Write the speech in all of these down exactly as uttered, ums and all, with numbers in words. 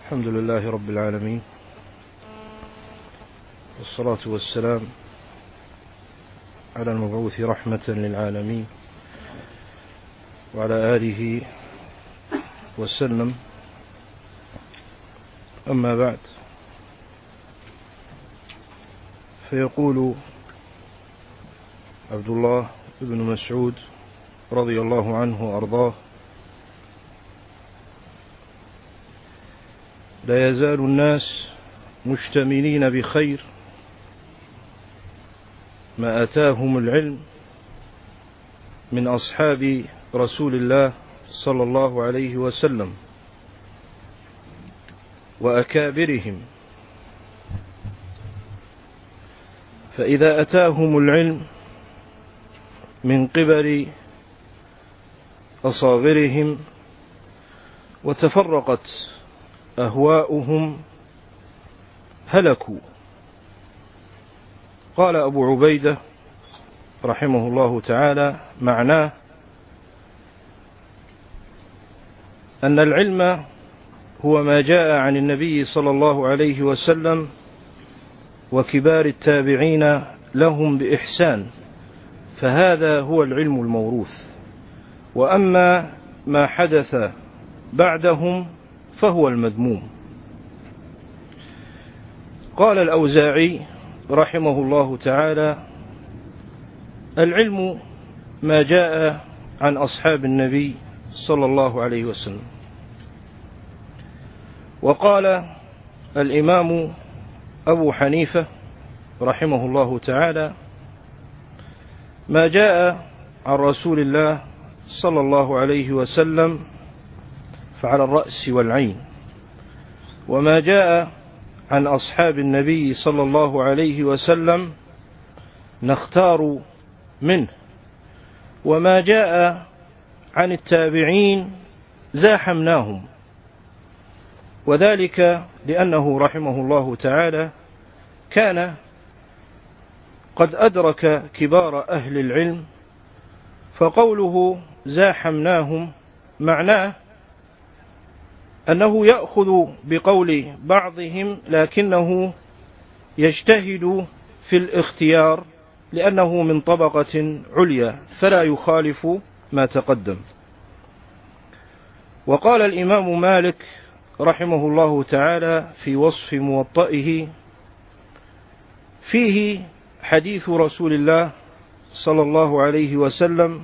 الحمد لله رب العالمين، والصلاة والسلام على المبعوث رحمة للعالمين وعلى آله وسلم. أما بعد، فيقول عبد الله بن مسعود رضي الله عنه وأرضاه: لا يزال الناس مشتملين بخير ما أتاهم العلم من أصحاب رسول الله صلى الله عليه وسلم وأكابرهم، فإذا أتاهم العلم من قبل أصاغرهم وتفرقت أهواؤهم هلكوا. قال أبو عبيدة رحمه الله تعالى: معناه أن العلم هو ما جاء عن النبي صلى الله عليه وسلم وكبار التابعين لهم بإحسان، فهذا هو العلم الموروث. وأما ما حدث بعدهم فهو المذموم. قال الأوزاعي رحمه الله تعالى: العلم ما جاء عن أصحاب النبي صلى الله عليه وسلم. وقال الإمام أبو حنيفة رحمه الله تعالى: ما جاء عن رسول الله صلى الله عليه وسلم فعلى الرأس والعين، وما جاء عن أصحاب النبي صلى الله عليه وسلم نختار منه، وما جاء عن التابعين زاحمناهم. وذلك لأنه رحمه الله تعالى كان قد أدرك كبار أهل العلم، فقوله زاحمناهم معناه أنه يأخذ بقول بعضهم لكنه يجتهد في الاختيار لأنه من طبقة عليا فلا يخالف ما تقدم. وقال الإمام مالك رحمه الله تعالى في وصف موطئه: فيه حديث رسول الله صلى الله عليه وسلم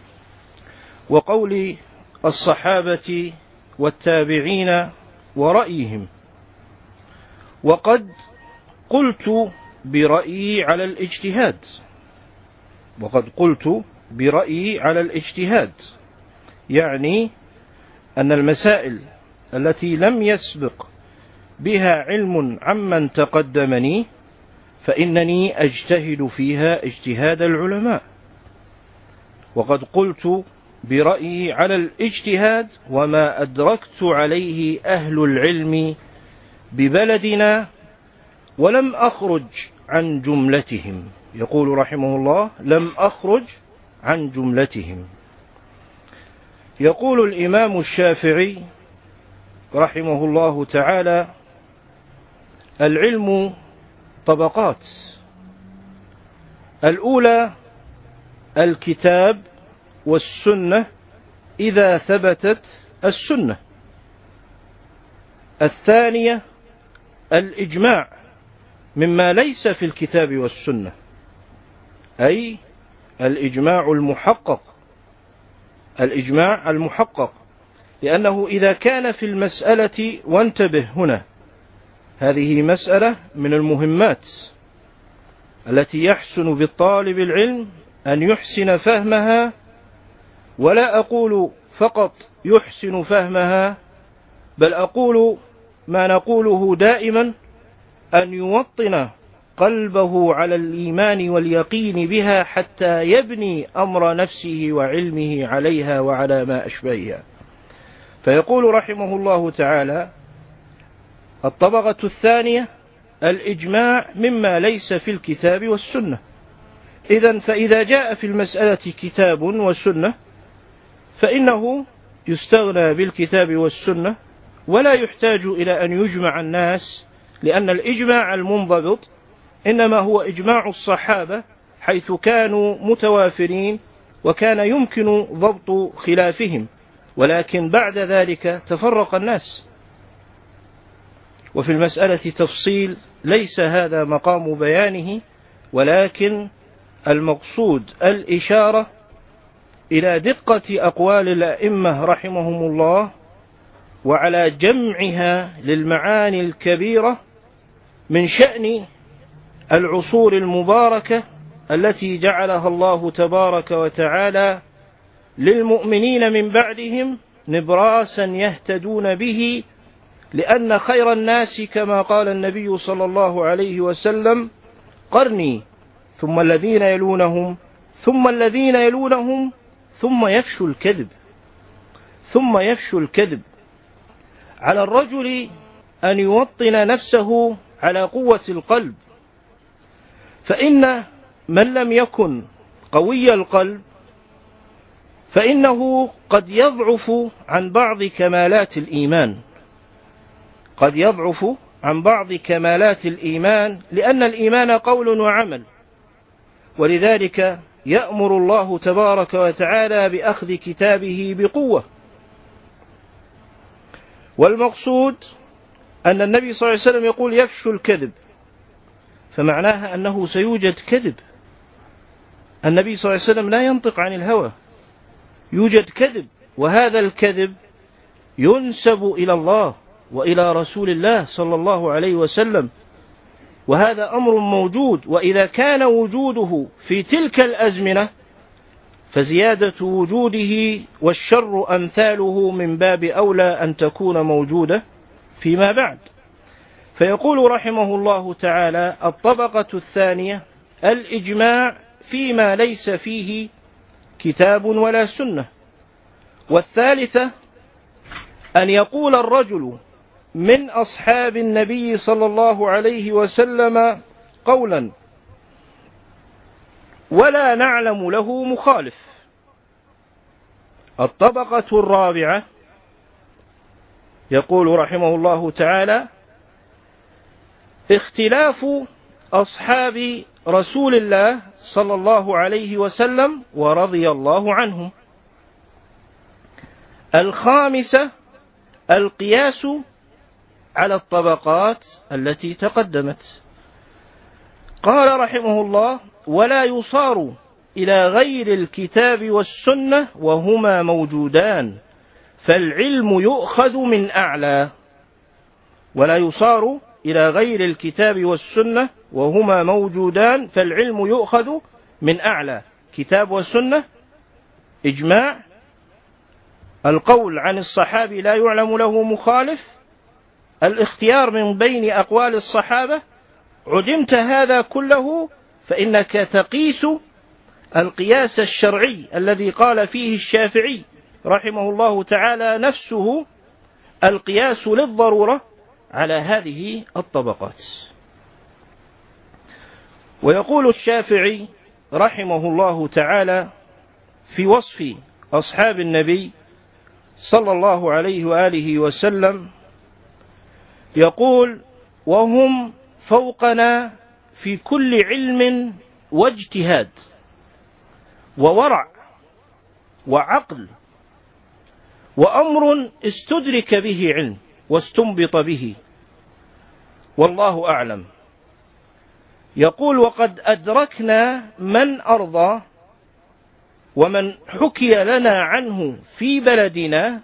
وقول الصحابة والتابعين ورأيهم، وقد قلت برأيي على الاجتهاد وقد قلت برأيي على الاجتهاد يعني أن المسائل التي لم يسبق بها علم عمن تقدمني فإنني أجتهد فيها اجتهاد العلماء. وقد قلت برأيي على الاجتهاد وما أدركت عليه أهل العلم ببلدنا ولم أخرج عن جملتهم. يقول رحمه الله: لم أخرج عن جملتهم. يقول الإمام الشافعي رحمه الله تعالى: العلم طبقات، الأولى الكتاب والسنة إذا ثبتت السنة، الثانية الإجماع مما ليس في الكتاب والسنة، أي الإجماع المحقق الإجماع المحقق لأنه إذا كان في المسألة، وانتبه هنا، هذه مسألة من المهمات التي يحسن بالطالب العلم أن يحسن فهمها، ولا أقول فقط يحسن فهمها، بل أقول ما نقوله دائما: أن يوطن قلبه على الإيمان واليقين بها حتى يبني أمر نفسه وعلمه عليها وعلى ما أشبهها. فيقول رحمه الله تعالى: الطبقة الثانية الإجماع مما ليس في الكتاب والسنة. إذن فإذا جاء في المسألة كتاب وسنة فإنه يستغنى بالكتاب والسنة ولا يحتاج إلى أن يجمع الناس، لأن الإجماع المنضبط إنما هو إجماع الصحابة حيث كانوا متوافرين وكان يمكن ضبط خلافهم، ولكن بعد ذلك تفرق الناس. وفي المسألة تفصيل ليس هذا مقام بيانه، ولكن المقصود الإشارة إلى دقة أقوال الأئمة رحمهم الله وعلى جمعها للمعاني الكبيرة من شأن العصور المباركة التي جعلها الله تبارك وتعالى للمؤمنين من بعدهم نبراسا يهتدون به، لأن خير الناس كما قال النبي صلى الله عليه وسلم قرني ثم الذين يلونهم ثم الذين يلونهم ثم يفشو الكذب ثم يفشو الكذب. على الرجل أن يوطن نفسه على قوة القلب، فإن من لم يكن قوي القلب فإنه قد يضعف عن بعض كمالات الإيمان قد يضعف عن بعض كمالات الإيمان لأن الإيمان قول وعمل، ولذلك يأمر الله تبارك وتعالى بأخذ كتابه بقوة. والمقصود أن النبي صلى الله عليه وسلم يقول يفشو الكذب، فمعناها أنه سيوجد كذب. النبي صلى الله عليه وسلم لا ينطق عن الهوى، يوجد كذب، وهذا الكذب ينسب إلى الله وإلى رسول الله صلى الله عليه وسلم، وهذا أمر موجود. وإذا كان وجوده في تلك الأزمنة فزيادة وجوده والشر أمثاله من باب أولى أن تكون موجودة فيما بعد. فيقول رحمه الله تعالى: الطبقة الثانية الإجماع فيما ليس فيه كتاب ولا سنة. والثالثة أن يقول الرجل من أصحاب النبي صلى الله عليه وسلم قولا ولا نعلم له مخالف. الطبقة الرابعة يقول رحمه الله تعالى: اختلاف أصحاب رسول الله صلى الله عليه وسلم ورضي الله عنهم. الخامسة القياس على الطبقات التي تقدمت. قال رحمه الله: ولا يصار إلى غير الكتاب والسنة وهما موجودان فالعلم يؤخذ من أعلى. ولا يصار إلى غير الكتاب والسنة وهما موجودان فالعلم يؤخذ من أعلى. كتاب والسنة إجماع، القول عن الصحابي لا يعلم له مخالف، الاختيار من بين أقوال الصحابة. عدمت هذا كله فإنك تقيس القياس الشرعي الذي قال فيه الشافعي رحمه الله تعالى نفسه القياس للضرورة على هذه الطبقات. ويقول الشافعي رحمه الله تعالى في وصف أصحاب النبي صلى الله عليه وآله وسلم، يقول: وهم فوقنا في كل علم واجتهاد وورع وعقل وأمر استدرك به علم واستنبط به، والله أعلم. يقول: وقد أدركنا من أرضى ومن حكي لنا عنه في بلدنا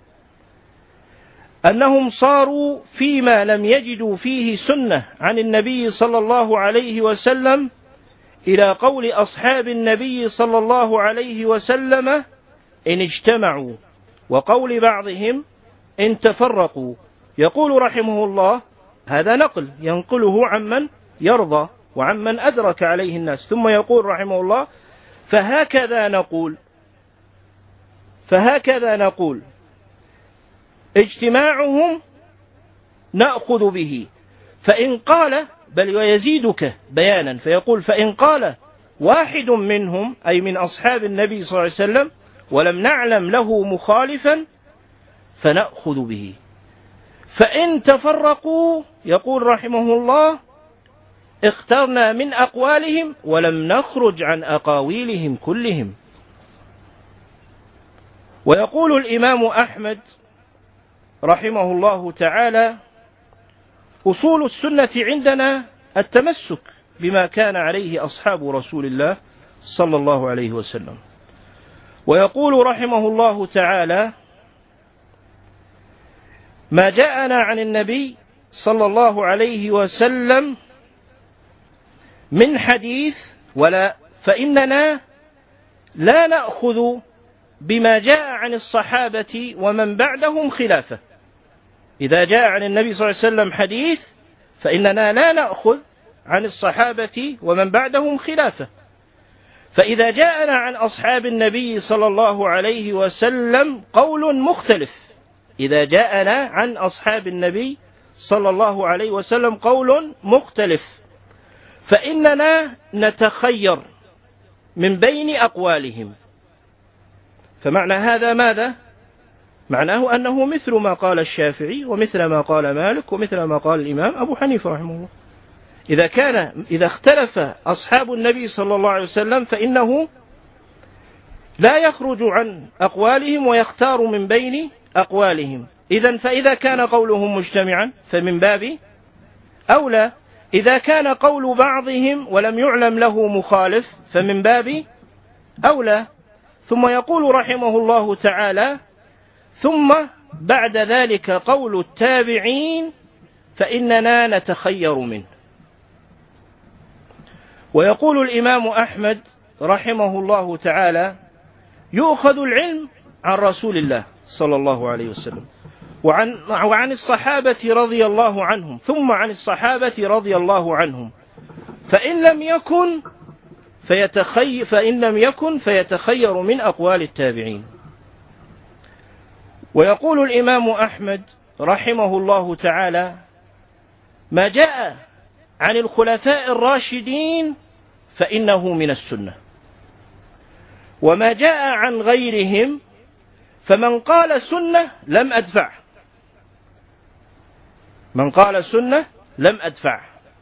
أنهم صاروا فيما لم يجدوا فيه سنة عن النبي صلى الله عليه وسلم إلى قول أصحاب النبي صلى الله عليه وسلم إن اجتمعوا، وقول بعضهم إن تفرقوا. يقول رحمه الله: هذا نقل ينقله عمن يرضى وعمن أدرك عليه الناس. ثم يقول رحمه الله: فهكذا نقول فهكذا نقول اجتماعهم نأخذ به، فإن قال، بل ويزيدك بيانا فيقول: فإن قال واحد منهم أي من أصحاب النبي صلى الله عليه وسلم ولم نعلم له مخالفا فنأخذ به. فإن تفرقوا يقول رحمه الله اخترنا من أقوالهم ولم نخرج عن أقاويلهم كلهم. ويقول الإمام أحمد رحمه الله تعالى أصول السنة عندنا التمسك بما كان عليه أصحاب رسول الله صلى الله عليه وسلم. ويقول رحمه الله تعالى ما جاءنا عن النبي صلى الله عليه وسلم من حديث ولا فإننا لا نأخذ بما جاء عن الصحابة ومن بعدهم خلافه. إذا جاء عن النبي صلى الله عليه وسلم حديث فإننا لا نأخذ عن الصحابة ومن بعدهم خلافه. فإذا جاءنا عن أصحاب النبي صلى الله عليه وسلم قول مختلف إذا جاءنا عن أصحاب النبي صلى الله عليه وسلم قول مختلف فإننا نتخير من بين أقوالهم. فمعنى هذا ماذا؟ معناه أنه مثل ما قال الشافعي ومثل ما قال مالك ومثل ما قال الإمام أبو حنيفة رحمه الله. إذا كان إذا اختلف أصحاب النبي صلى الله عليه وسلم فإنه لا يخرج عن أقوالهم ويختار من بين أقوالهم. إذن فإذا كان قولهم مجتمعا فمن باب أولى. إذا كان قول بعضهم ولم يعلم له مخالف فمن باب أولى. ثم يقول رحمه الله تعالى ثم بعد ذلك قول التابعين فإننا نتخير منه. ويقول الإمام أحمد رحمه الله تعالى يؤخذ العلم عن رسول الله صلى الله عليه وسلم وعن, وعن الصحابة رضي الله عنهم ثم عن الصحابة رضي الله عنهم فإن لم يكن فيتخي فإن لم يكن فيتخير من أقوال التابعين. ويقول الإمام أحمد رحمه الله تعالى ما جاء عن الخلفاء الراشدين فإنه من السنة وما جاء عن غيرهم فمن قال سنة لم أدفع من قال سنة لم أدفع.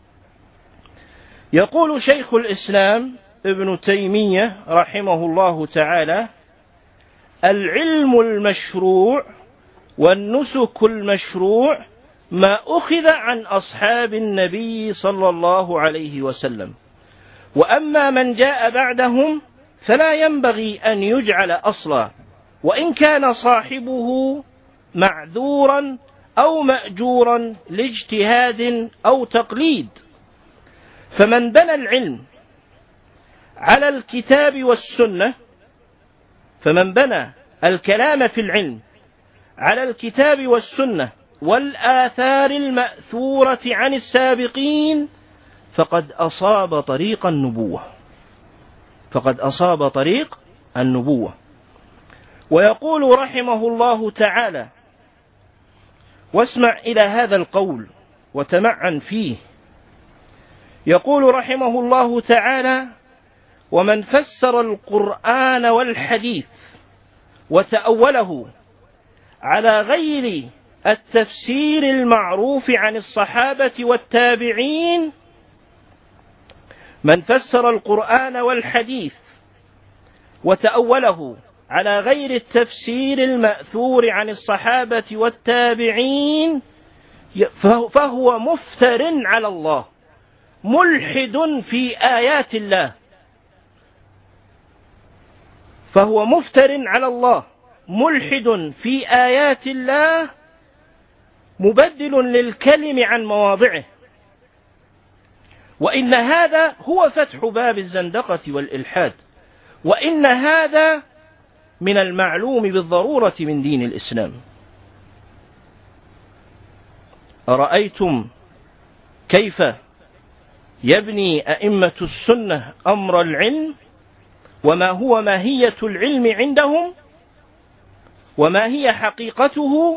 يقول شيخ الإسلام ابن تيمية رحمه الله تعالى العلم المشروع والنسك المشروع ما أخذ عن أصحاب النبي صلى الله عليه وسلم وأما من جاء بعدهم فلا ينبغي أن يجعل أصلا وإن كان صاحبه معذورا أو مأجورا لاجتهاد أو تقليد. فمن بنى العلم على الكتاب والسنة فمن بنى الكلام في العلم على الكتاب والسنة والآثار المأثورة عن السابقين فقد أصاب طريق النبوة فقد أصاب طريق النبوة. ويقول رحمه الله تعالى واسمع إلى هذا القول وتمعن فيه. يقول رحمه الله تعالى ومن فسر القرآن والحديث وتأوله على غير التفسير المعروف عن الصحابة والتابعين من فسر القرآن والحديث وتأوله على غير التفسير المأثور عن الصحابة والتابعين فهو مفتر على الله ملحد في آيات الله فهو مفتر على الله ملحد في آيات الله مبدل للكلم عن مواضعه. وإن هذا هو فتح باب الزندقة والإلحاد وإن هذا من المعلوم بالضرورة من دين الإسلام. أرأيتم كيف يبني أئمة السنة أمر العلم وما هو ماهية العلم عندهم وما هي حقيقته؟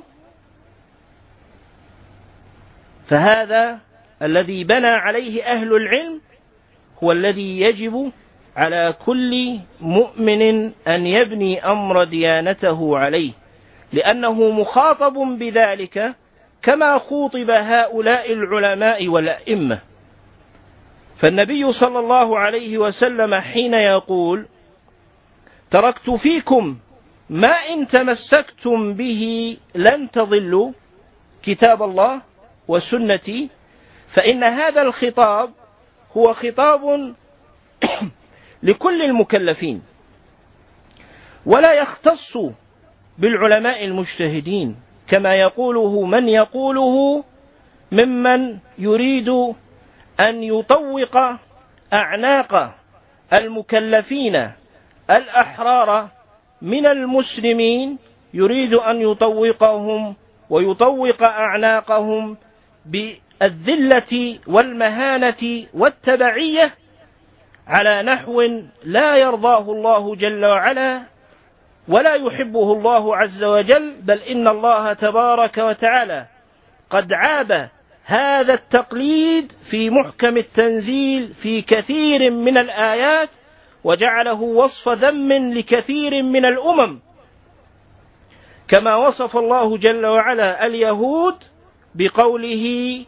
فهذا الذي بنى عليه أهل العلم هو الذي يجب على كل مؤمن أن يبني أمر ديانته عليه لأنه مخاطب بذلك كما خوطب هؤلاء العلماء والأئمة. فالنبي صلى الله عليه وسلم حين يقول: تركت فيكم ما إن تمسكتم به لن تضلوا كتاب الله وسنتي، فإن هذا الخطاب هو خطاب لكل المكلفين، ولا يختص بالعلماء المجتهدين كما يقوله من يقوله ممن يريد أن يطوق أعناق المكلفين الأحرار من المسلمين، يريد أن يطوقهم ويطوق أعناقهم بالذلة والمهانة والتبعية على نحو لا يرضاه الله جل وعلا ولا يحبه الله عز وجل، بل إن الله تبارك وتعالى قد عاب هذا التقليد في محكم التنزيل في كثير من الآيات، وجعله وصف ذم لكثير من الأمم، كما وصف الله جل وعلا اليهود بقوله: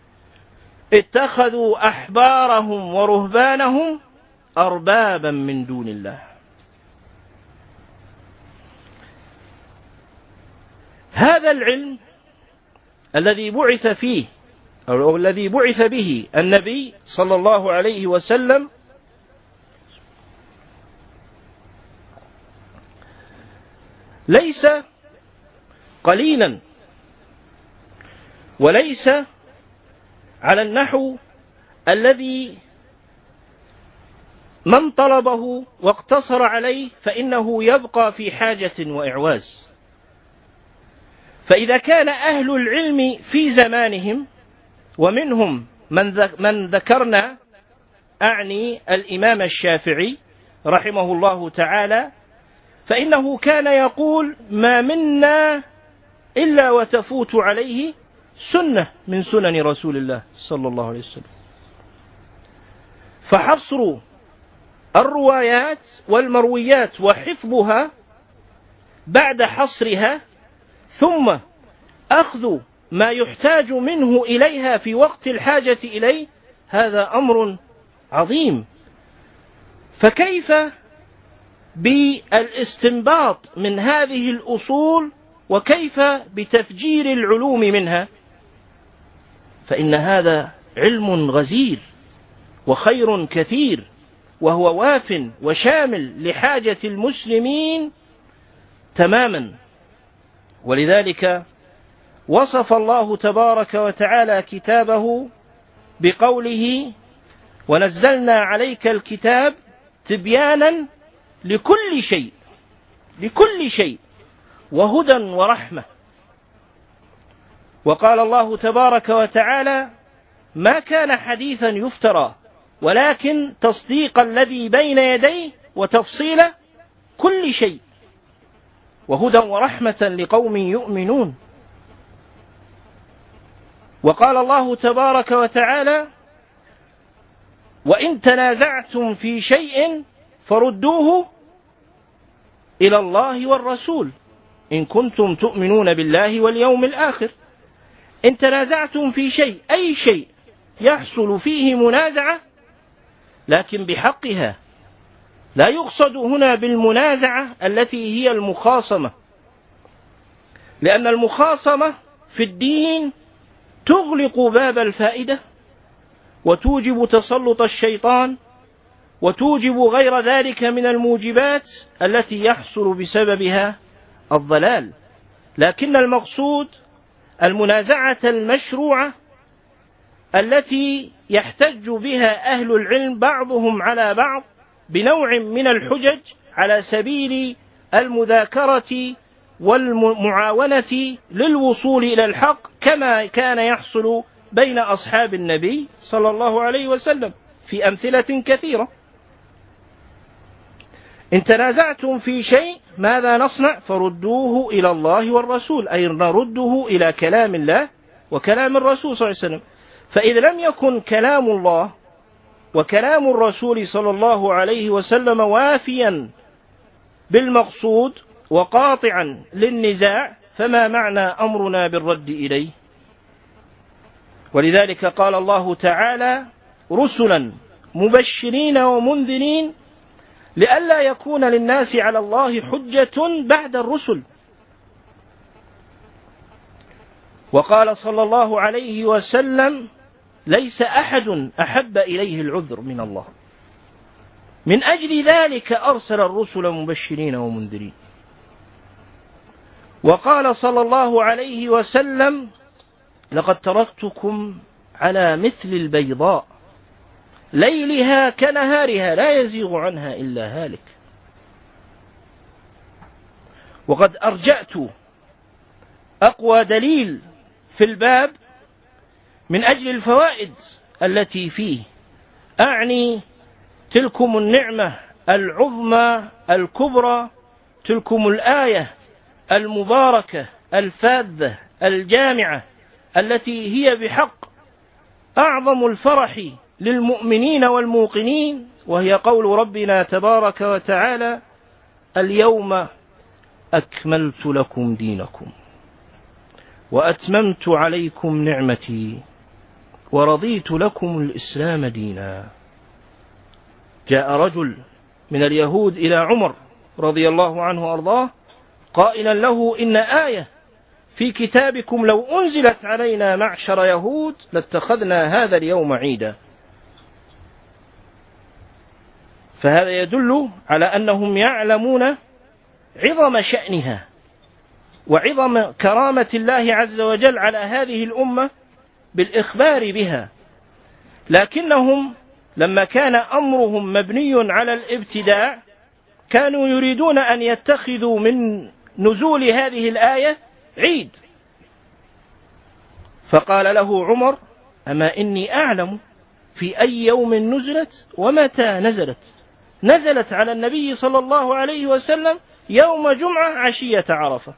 اتخذوا أحبارهم ورهبانهم أربابا من دون الله. هذا العلم الذي بعث فيه أو الذي بعث به النبي صلى الله عليه وسلم ليس قليلا، وليس على النحو الذي من طلبه واقتصر عليه فإنه يبقى في حاجة وإعواز. فإذا كان أهل العلم في زمانهم، ومنهم من ذكرنا أعني الإمام الشافعي رحمه الله تعالى، فإنه كان يقول: ما منا إلا وتفوت عليه سنة من سنن رسول الله صلى الله عليه وسلم. فحصر الروايات والمرويات وحفظها بعد حصرها، ثم أخذ ما يحتاج منه إليها في وقت الحاجة إليه، هذا أمر عظيم. فكيف بالاستنباط من هذه الأصول، وكيف بتفجير العلوم منها؟ فإن هذا علم غزير وخير كثير، وهو واف وشامل لحاجة المسلمين تماما. ولذلك وصف الله تبارك وتعالى كتابه بقوله: ونزلنا عليك الكتاب تبيانا لكل شيء لكل شيء وهدى ورحمة. وقال الله تبارك وتعالى: ما كان حديثا يفترى ولكن تصديق الذي بين يديه وتفصيل كل شيء وهدى ورحمة لقوم يؤمنون. وقال الله تبارك وتعالى: وإن تنازعتم في شيء فردوه إلى الله والرسول إن كنتم تؤمنون بالله واليوم الآخر. إن تنازعتم في شيء، أي شيء يحصل فيه منازعة لكن بحقها، لا يقصد هنا بالمنازعة التي هي المخاصمة، لأن المخاصمة في الدين تغلق باب الفائدة وتوجب تسلط الشيطان وتوجب غير ذلك من الموجبات التي يحصل بسببها الضلال. لكن المقصود المنازعة المشروعة التي يحتج بها أهل العلم بعضهم على بعض بنوع من الحجج على سبيل المذاكرة والمعاونة للوصول إلى الحق، كما كان يحصل بين أصحاب النبي صلى الله عليه وسلم في أمثلة كثيرة. إن تنازعتم في شيء ماذا نصنع؟ فردوه إلى الله والرسول، أي نرده إلى كلام الله وكلام الرسول صلى الله عليه وسلم. فإذا لم يكن كلام الله وكلام الرسول صلى الله عليه وسلم وافيا بالمقصود وقاطعا للنزاع، فما معنى أمرنا بالرد إليه؟ ولذلك قال الله تعالى رسلا مبشرين ومنذرين لئلا يكون للناس على الله حجة بعد الرسل. وقال صلى الله عليه وسلم ليس أحد أحب إليه العذر من الله، من أجل ذلك أرسل الرسل مبشرين ومنذرين. وقال صلى الله عليه وسلم لقد تركتكم على مثل البيضاء ليلها كنهارها لا يزيغ عنها إلا هالك. وقد أرجأت أقوى دليل في الباب من أجل الفوائد التي فيه، أعني تلكم النعمة العظمى الكبرى، تلكم الآية المباركة الفاذة الجامعة التي هي بحق أعظم الفرح للمؤمنين والموقنين، وهي قول ربنا تبارك وتعالى اليوم أكملت لكم دينكم وأتممت عليكم نعمتي ورضيت لكم الإسلام دينا. جاء رجل من اليهود إلى عمر رضي الله عنه وأرضاه قائلا له إن آية في كتابكم لو أنزلت علينا معشر يهود لاتخذنا هذا اليوم عيدا. فهذا يدل على أنهم يعلمون عظم شأنها وعظم كرامة الله عز وجل على هذه الأمة بالإخبار بها، لكنهم لما كان أمرهم مبني على الابتداع كانوا يريدون أن يتخذوا من نزول هذه الآية عيد. فقال له عمر أما إني أعلم في أي يوم نزلت ومتى نزلت. نزلت على النبي صلى الله عليه وسلم يوم جمعة عشية عرفة،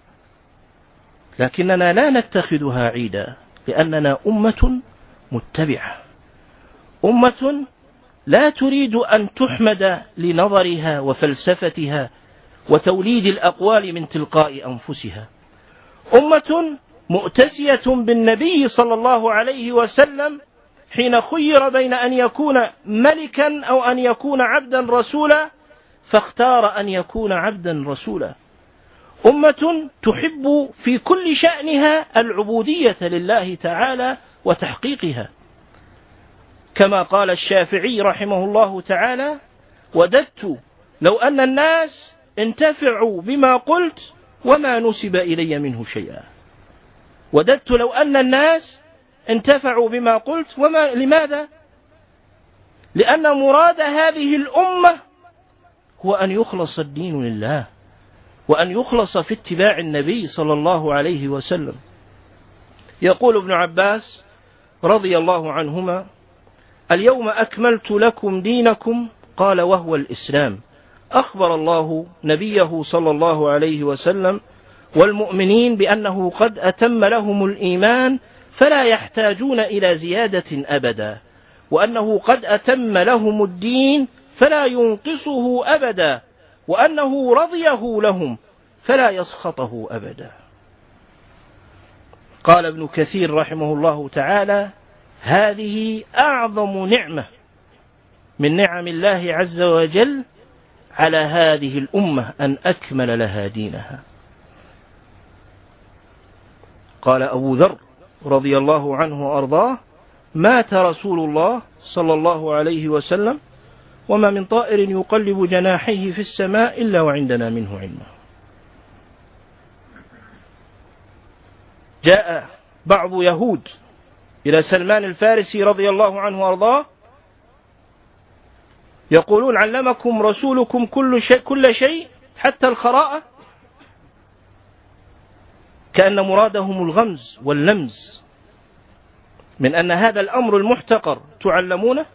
لكننا لا نتخذها عيدا لأننا أمة متبعة، أمة لا تريد أن تحمد لنظرها وفلسفتها وتوليد الأقوال من تلقاء أنفسها، أمة مؤتسية بالنبي صلى الله عليه وسلم حين خير بين أن يكون ملكا أو أن يكون عبدا رسولا فاختار أن يكون عبدا رسولا، أمة تحب في كل شأنها العبودية لله تعالى وتحقيقها، كما قال الشافعي رحمه الله تعالى وددت لو أن الناس انتفعوا بما قلت وما نسب إلي منه شيئا. وددت لو أن الناس انتفعوا بما قلت وما لماذا؟ لأن مراد هذه الأمة هو أن يخلص الدين لله وأن يخلص في اتباع النبي صلى الله عليه وسلم. يقول ابن عباس رضي الله عنهما اليوم أكملت لكم دينكم قال وهو الإسلام. أخبر الله نبيه صلى الله عليه وسلم والمؤمنين بأنه قد أتم لهم الإيمان فلا يحتاجون إلى زيادة أبدا، وأنه قد أتم لهم الدين فلا ينقصه أبدا، وأنه رضيه لهم فلا يسخطه أبدا. قال ابن كثير رحمه الله تعالى هذه أعظم نعمة من نعم الله عز وجل على هذه الأمة أن أكمل لها دينها. قال أبو ذر رضي الله عنه وأرضاه مات رسول الله صلى الله عليه وسلم وما من طائر يقلب جناحيه في السماء إلا وعندنا منه علما. جاء بعض يهود إلى سلمان الفارسي رضي الله عنه وأرضاه يقولون علمكم رسولكم كل شيء, كل شيء حتى الخراءة، كأن مرادهم الغمز واللمز من أن هذا الأمر المحتقر تعلمونه.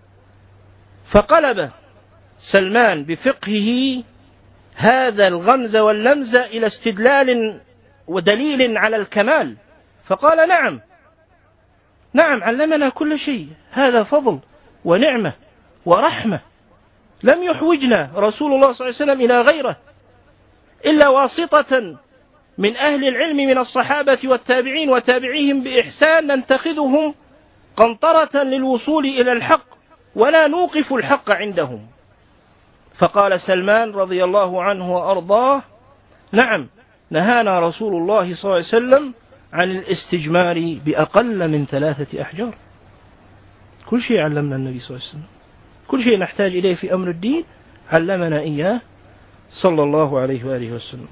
فقلب سلمان بفقهه هذا الغمز واللمز إلى استدلال ودليل على الكمال، فقال نعم نعم علمنا كل شيء، هذا فضل ونعمة ورحمة لم يحوجنا رسول الله صلى الله عليه وسلم إلى غيره إلا واسطة من أهل العلم من الصحابة والتابعين وتابعيهم بإحسان ننتخذهم قنطرة للوصول إلى الحق ولا نوقف الحق عندهم. فقال سلمان رضي الله عنه وأرضاه: نعم، نهانا رسول الله صلى الله عليه وسلم عن الاستجمار بأقل من ثلاثة أحجار. كل شيء علمنا النبي صلى الله عليه وسلم، كل شيء نحتاج إليه في أمر الدين علمنا إياه صلى الله عليه وآله وسلم.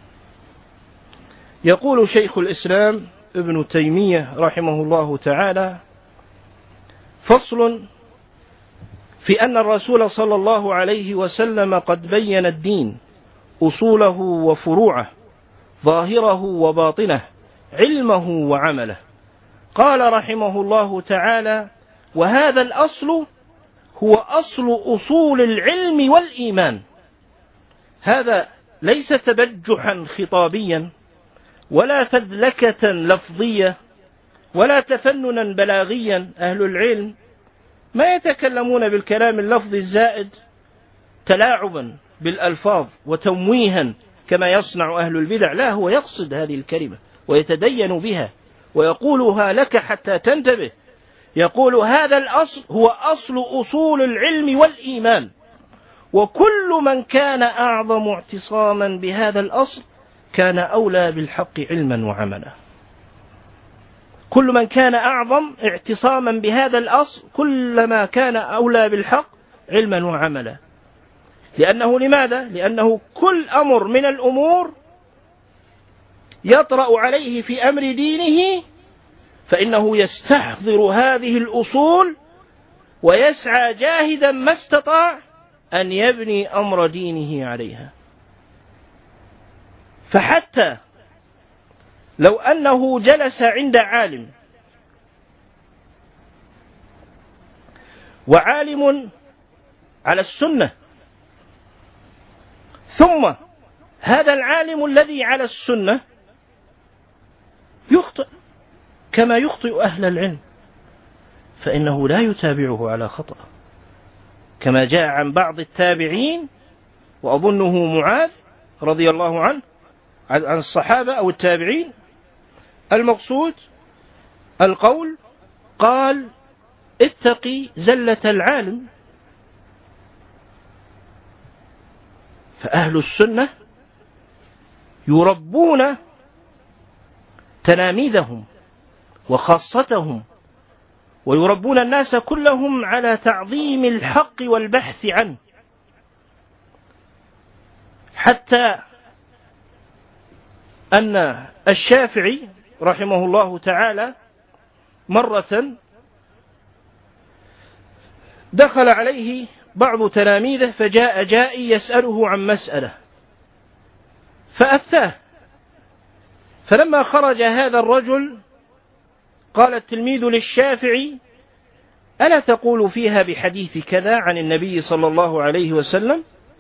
يقول شيخ الإسلام ابن تيمية رحمه الله تعالى: فصل في أن الرسول صلى الله عليه وسلم قد بين الدين أصوله وفروعه، ظاهره وباطنه، علمه وعمله. قال رحمه الله تعالى: وهذا الأصل هو أصل أصول العلم والإيمان. هذا ليس تبجحا خطابيا ولا فذلكة لفظية ولا تفننا بلاغيا. أهل العلم ما يتكلمون بالكلام اللفظي الزائد تلاعبا بالألفاظ وتمويها كما يصنع أهل البدع، لا، هو يقصد هذه الكلمة ويتدين بها ويقولها لك حتى تنتبه. يقول: هذا الأصل هو أصل أصول العلم والإيمان، وكل من كان أعظم اعتصاما بهذا الأصل كان أولى بالحق علما وعملا. كل من كان أعظم اعتصاما بهذا الأصل كلما كان أولى بالحق علما وعملا. لأنه لماذا؟ لأنه كل أمر من الأمور يطرأ عليه في أمر دينه فإنه يستحضر هذه الأصول ويسعى جاهدا ما استطاع أن يبني أمر دينه عليها. فحتى لو أنه جلس عند عالم، وعالم على السنة، ثم هذا العالم الذي على السنة يخطئ كما يخطئ أهل العلم، فإنه لا يتابعه على خطأ، كما جاء عن بعض التابعين، وأظنه معاذ رضي الله عنه، عن الصحابة أو التابعين. المقصود القول، قال: اتقي زلة العالم. فأهل السنة يربون تلاميذهم وخاصتهم، ويربون الناس كلهم على تعظيم الحق والبحث عنه، حتى أن الشافعي رحمه الله تعالى مرة دخل عليه بعض تلاميذه فجاء جائي يسأله عن مسألة فأفتاه. فلما خرج هذا الرجل قال التلميذ للشافعي: ألا تقول فيها بحديث كذا عن النبي صلى الله عليه وسلم؟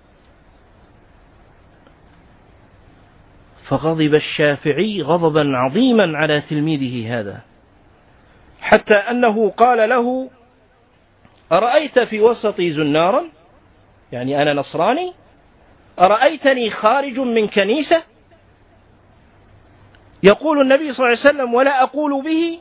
فغضب الشافعي غضبا عظيما على تلميذه هذا، حتى أنه قال له: أرأيت في وسطي زنارا، يعني أنا نصراني، أرأيتني خارج من كنيسة يقول النبي صلى الله عليه وسلم ولا أقول به؟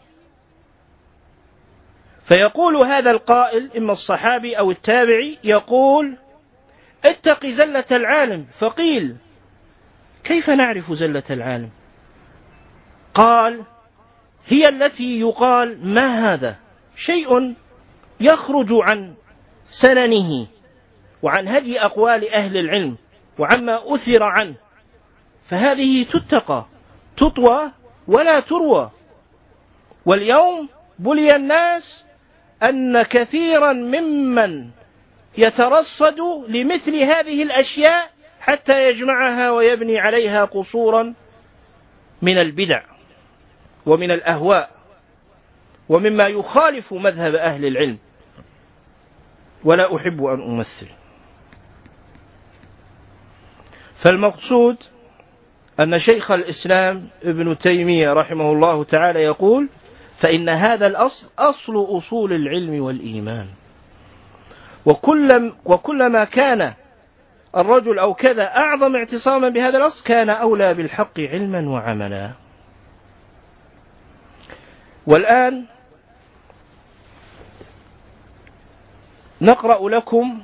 فيقول هذا القائل، إما الصحابي أو التابعي، يقول: اتق زلة العالم. فقيل: كيف نعرف زلة العالم؟ قال: هي التي يقال ما هذا شيء يخرج عن سننه وعن هدي أقوال أهل العلم وعما أثر عنه، فهذه تتقى تطوى ولا تروى. واليوم بلي الناس أن كثيرا ممن يترصد لمثل هذه الأشياء حتى يجمعها ويبني عليها قصورا من البدع ومن الأهواء ومما يخالف مذهب أهل العلم، ولا أحب أن أمثل. فالمقصود أن شيخ الإسلام ابن تيمية رحمه الله تعالى يقول: فإن هذا الأصل أصل أصول العلم والإيمان، وكل وكلما كان الرجل أو كذا أعظم اعتصاما بهذا الأصل كان أولى بالحق علما وعملا. والآن نقرأ لكم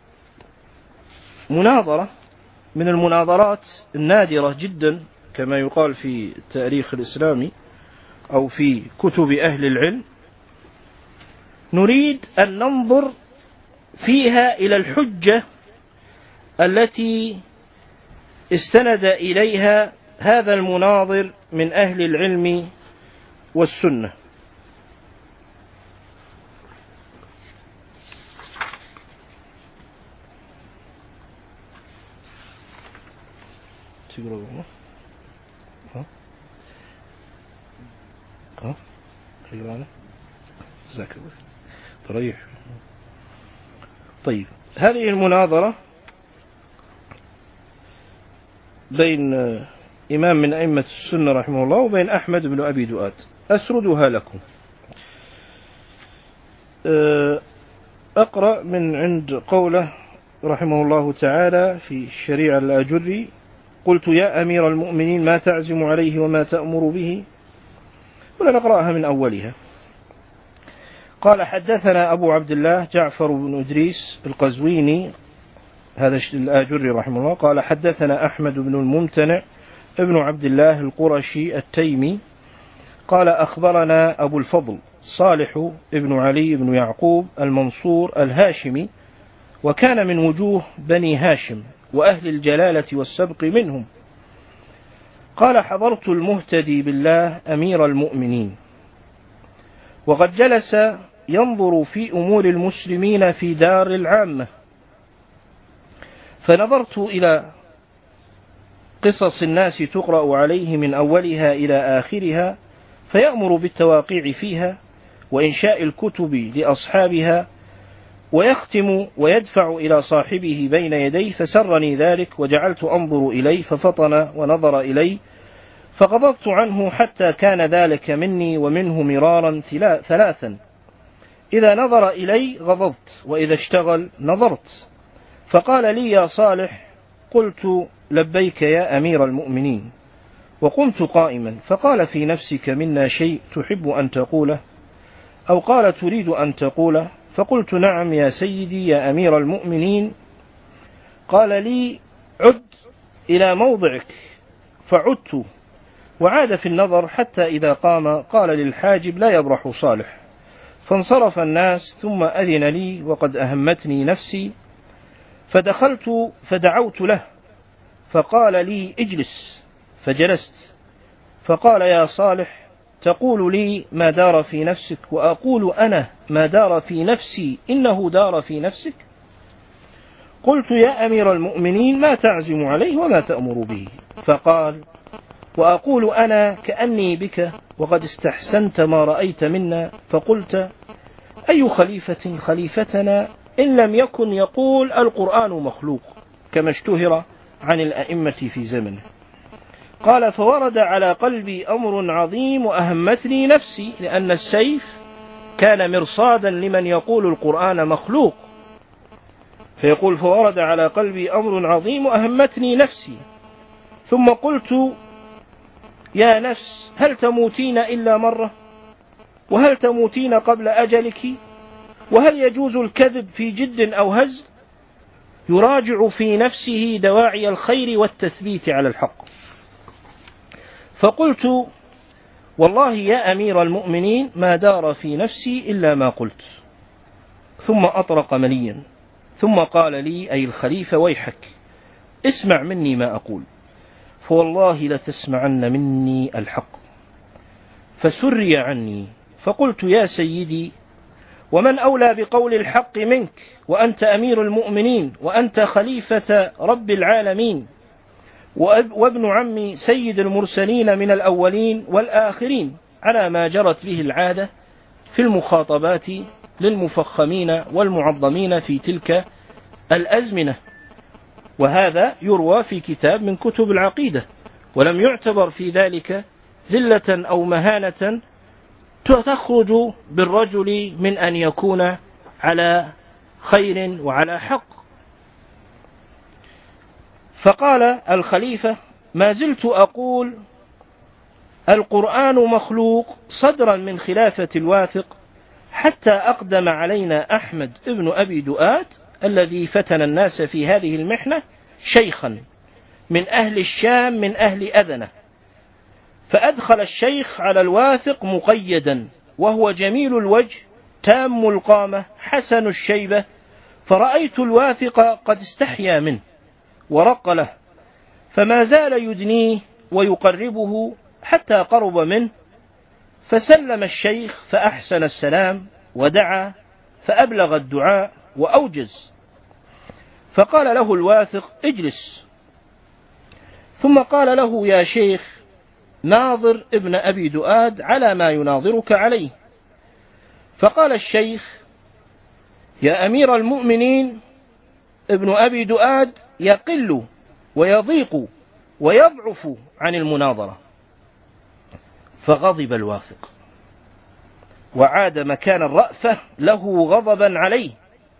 مناظرة من المناظرات النادرة جدا كما يقال في التاريخ الإسلامي أو في كتب أهل العلم، نريد أن ننظر فيها إلى الحجة التي استند إليها هذا المناظر من أهل العلم والسنة. ها ها طيب طيب هذه المناظرة بين إمام من أئمة السنة رحمه الله وبين أحمد بن أبي دؤاد، أسردها لكم. أقرأ من عند قوله رحمه الله تعالى في الشريعة الآجري: قلت يا أمير المؤمنين ما تعزم عليه وما تأمر به. ولا نقرأها من أولها. قال: حدثنا أبو عبد الله جعفر بن إدريس القزويني، هذا الآجري رحمه الله، قال: حدثنا أحمد بن الممتنع ابن عبد الله القرشي التيمي قال: أخبرنا أبو الفضل صالح ابن علي بن يعقوب المنصور الهاشمي، وكان من وجوه بني هاشم وأهل الجلالة والسبق منهم. قال: حضرت المهتدي بالله أمير المؤمنين، وقد جلس ينظر في أمور المسلمين في دار العامة، فنظرت إلى قصص الناس تقرأ عليه من أولها إلى آخرها، فيأمر بالتواقيع فيها وإنشاء الكتب لأصحابها، ويختم ويدفع إلى صاحبه بين يديه، فسرني ذلك وجعلت أنظر إليه، ففطن ونظر إلي فغضبت عنه حتى كان ذلك مني ومنه مرارا ثلاثا: إذا نظر إلي غضبت، وإذا اشتغل نظرت. فقال لي: يا صالح. قلت: لبيك يا أمير المؤمنين. وقمت قائما، فقال: في نفسك منا شيء تحب أن تقوله؟ أو قال: تريد أن تقوله؟ فقلت: نعم يا سيدي يا أمير المؤمنين. قال لي: عد إلى موضعك. فعدت وعاد في النظر حتى إذا قام قال للحاجب: لا يبرح صالح. فانصرف الناس، ثم أذن لي وقد أهمتني نفسي، فدخلت فدعوت له، فقال لي: اجلس. فجلست. فقال: يا صالح، تقول لي ما دار في نفسك، وأقول أنا ما دار في نفسي إنه دار في نفسك. قلت: يا أمير المؤمنين ما تعزم عليه وما تأمر به؟ فقال: وأقول أنا كأني بك وقد استحسنت ما رأيت منا، فقلت: أي خليفة خليفتنا إن لم يكن يقول القرآن مخلوق، كما اشتهر عن الأئمة في زمنه. قال: فورد على قلبي أمر عظيم وأهمتني نفسي، لأن السيف كان مرصادا لمن يقول القرآن مخلوق، فيقول: فورد على قلبي أمر عظيم وأهمتني نفسي. ثم قلت: يا نفس، هل تموتين إلا مرة؟ وهل تموتين قبل أجلك؟ وهل يجوز الكذب في جد أو هزل؟ يراجع في نفسه دواعي الخير والتثبيت على الحق. فقلت: والله يا أمير المؤمنين ما دار في نفسي إلا ما قلت. ثم أطرق مليا، ثم قال لي: أي الخليفة، ويحك، اسمع مني ما أقول، فوالله لتسمعن مني الحق. فسري عني، فقلت: يا سيدي، ومن أولى بقول الحق منك، وأنت أمير المؤمنين، وأنت خليفة رب العالمين، وابن عم سيد المرسلين من الأولين والآخرين، على ما جرت به العادة في المخاطبات للمفخمين والمعظمين في تلك الأزمنة. وهذا يروى في كتاب من كتب العقيدة، ولم يعتبر في ذلك ذلة أو مهانة تخرج بالرجل من أن يكون على خير وعلى حق. فقال الخليفة: ما زلت أقول القرآن مخلوق صدرا من خلافة الواثق حتى أقدم علينا أحمد ابن أبي دؤاد الذي فتن الناس في هذه المحنة شيخا من أهل الشام من أهل أذنة، فأدخل الشيخ على الواثق مقيدا وهو جميل الوجه تام القامة حسن الشيبة، فرأيت الواثق قد استحيا منه ورق له، فما زال يدنيه ويقربه حتى قرب منه، فسلم الشيخ فأحسن السلام ودعا فأبلغ الدعاء وأوجز، فقال له الواثق: اجلس. ثم قال له: يا شيخ، ناظر ابن أبي دؤاد على ما يناظرك عليه. فقال الشيخ: يا أمير المؤمنين، ابن أبي دؤاد يقل ويضيق ويضعف عن المناظرة. فغضب الواثق وعاد مكان الرأفة له غضبا عليه.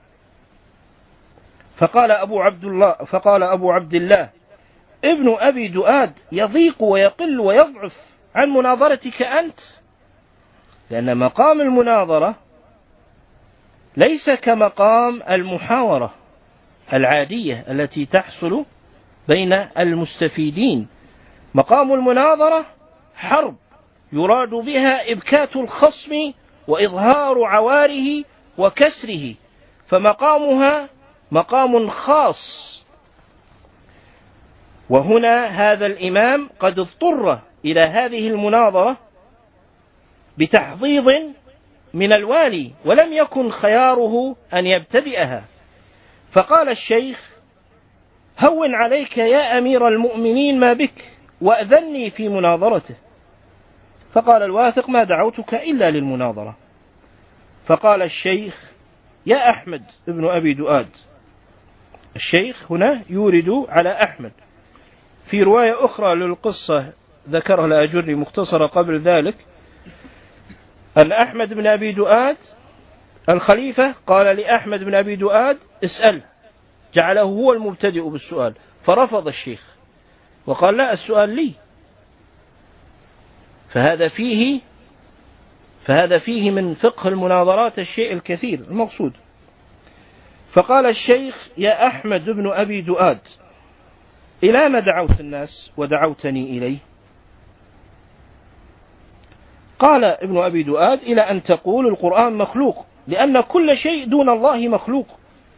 فقال أبو عبد الله فقال أبو عبد الله ابن أبي دؤاد يضيق ويقل ويضعف عن مناظرتك أنت، لأن مقام المناظرة ليس كمقام المحاورة العادية التي تحصل بين المستفيدين. مقام المناظرة حرب يراد بها إبكات الخصم وإظهار عواره وكسره، فمقامها مقام خاص. وهنا هذا الإمام قد اضطر إلى هذه المناظرة بتحضيض من الوالي، ولم يكن خياره أن يبتدئها. فقال الشيخ: هون عليك يا أمير المؤمنين ما بك، وأذني في مناظرته. فقال الواثق: ما دعوتك إلا للمناظرة. فقال الشيخ: يا أحمد ابن أبي دؤاد. الشيخ هنا يورد على أحمد. في رواية أخرى للقصة ذكرها الآجري مختصرة قبل ذلك، أن أحمد بن أبي دؤاد الخليفة قال لأحمد بن أبي دؤاد: اسأل، جعله هو المبتدئ بالسؤال، فرفض الشيخ وقال: لا، السؤال لي. فهذا فيه فهذا فيه من فقه المناظرات الشيء الكثير المقصود. فقال الشيخ: يا أحمد بن أبي دؤاد، إلى ما دعوت الناس ودعوتني إليه؟ قال ابن أبي دؤاد: إلى أن تقول القرآن مخلوق، لأن كل شيء دون الله مخلوق.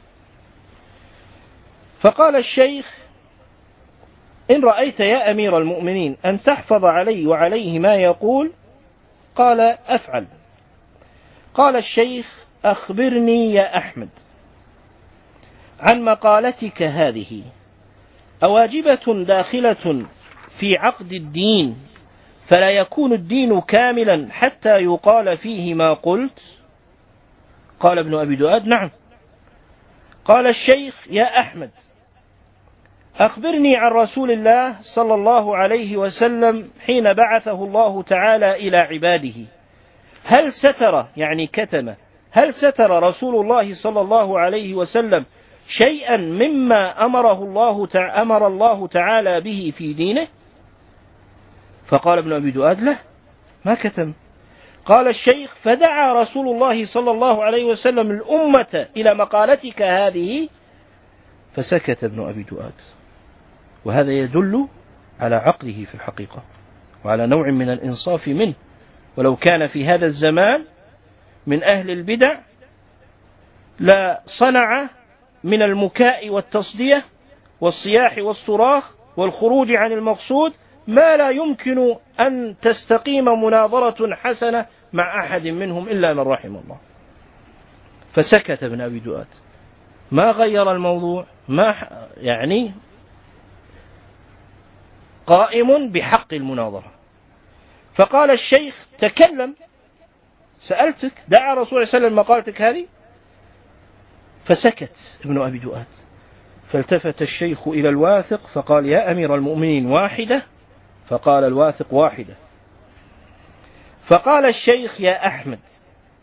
فقال الشيخ: إن رأيت يا أمير المؤمنين أن تحفظ علي وعليه ما يقول، قال: أفعل. قال الشيخ: أخبرني يا أحمد عن مقالتك هذه، أواجبة داخلة في عقد الدين فلا يكون الدين كاملا حتى يقال فيه ما قلت؟ قال ابن أبي دؤاد: نعم. قال الشيخ: يا أحمد، أخبرني عن رسول الله صلى الله عليه وسلم حين بعثه الله تعالى إلى عباده، هل ستر، يعني كتم، هل ستر رسول الله صلى الله عليه وسلم شيئا مما أمره الله تع... أمر الله تعالى به في دينه؟ فقال ابن أبي دؤاد: لا، ما كتم. قال الشيخ: فدعا رسول الله صلى الله عليه وسلم الأمة إلى مقالتك هذه، فسكت ابن أبي دؤاد. وهذا يدل على عقله في الحقيقة وعلى نوع من الإنصاف منه. ولو كان في هذا الزمان من أهل البدع لا صنع من المكاء والتصدية والصياح والصراخ والخروج عن المقصود ما لا يمكن أن تستقيم مناظرة حسنة مع أحد منهم إلا من رحم الله. فسكت ابن أبي دؤاد، ما غير الموضوع، ما يعني قائم بحق المناظرة. فقال الشيخ: تكلم، سألتك، دعا رسول الله صلى الله عليه وسلم مقالتك هذه؟ فسكت ابن أبي دؤاد. فالتفت الشيخ إلى الواثق فقال: يا أمير المؤمنين، واحدة؟ فقال الواثق: واحدة. فقال الشيخ: يا أحمد،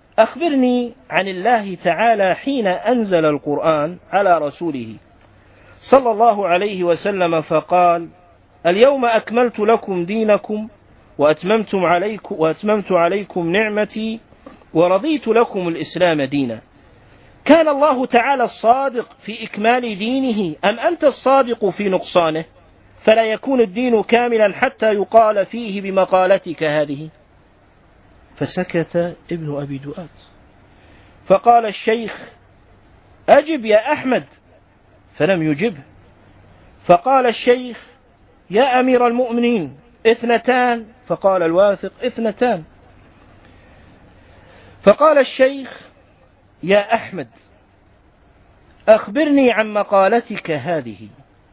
أخبرني عن الله تعالى حين أنزل القرآن على رسوله صلى الله عليه وسلم فقال: اليوم أكملت لكم دينكم وأتممت عليكم, وأتممت عليكم نعمتي ورضيت لكم الإسلام دينا. كان الله تعالى الصادق في إكمال دينه أم أنت الصادق في نقصانه؟ فلا يكون الدين كاملا حتى يقال فيه بمقالتك هذه. فسكت ابن أبي دؤاد. فقال الشيخ: أجب يا أحمد، فلم يجبه. فقال الشيخ: يا أمير المؤمنين، اثنتان. فقال الواثق: اثنتان. فقال الشيخ: يا أحمد، أخبرني عن مقالتك هذه،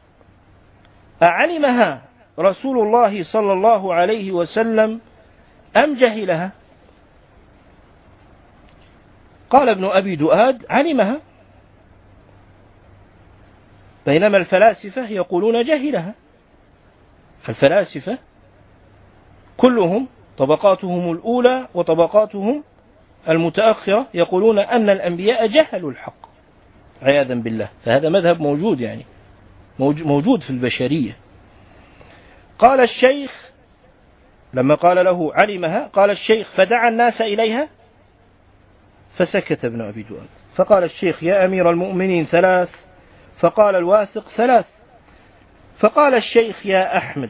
أعلمها رسول الله صلى الله عليه وسلم أم جهلها؟ قال ابن أبي دؤاد: علمها، بينما الفلاسفة يقولون جهلها. الفلاسفة كلهم طبقاتهم الأولى وطبقاتهم المتأخرة يقولون أن الأنبياء جهلوا الحق عياذا بالله. فهذا مذهب موجود يعني موجود في البشرية. قال الشيخ لما قال له علمها، قال الشيخ: فدعا الناس إليها. فسكت ابن أبي دؤاد. فقال الشيخ: يا أمير المؤمنين، ثلاث. فقال الواثق: ثلاث. فقال الشيخ: يا أحمد،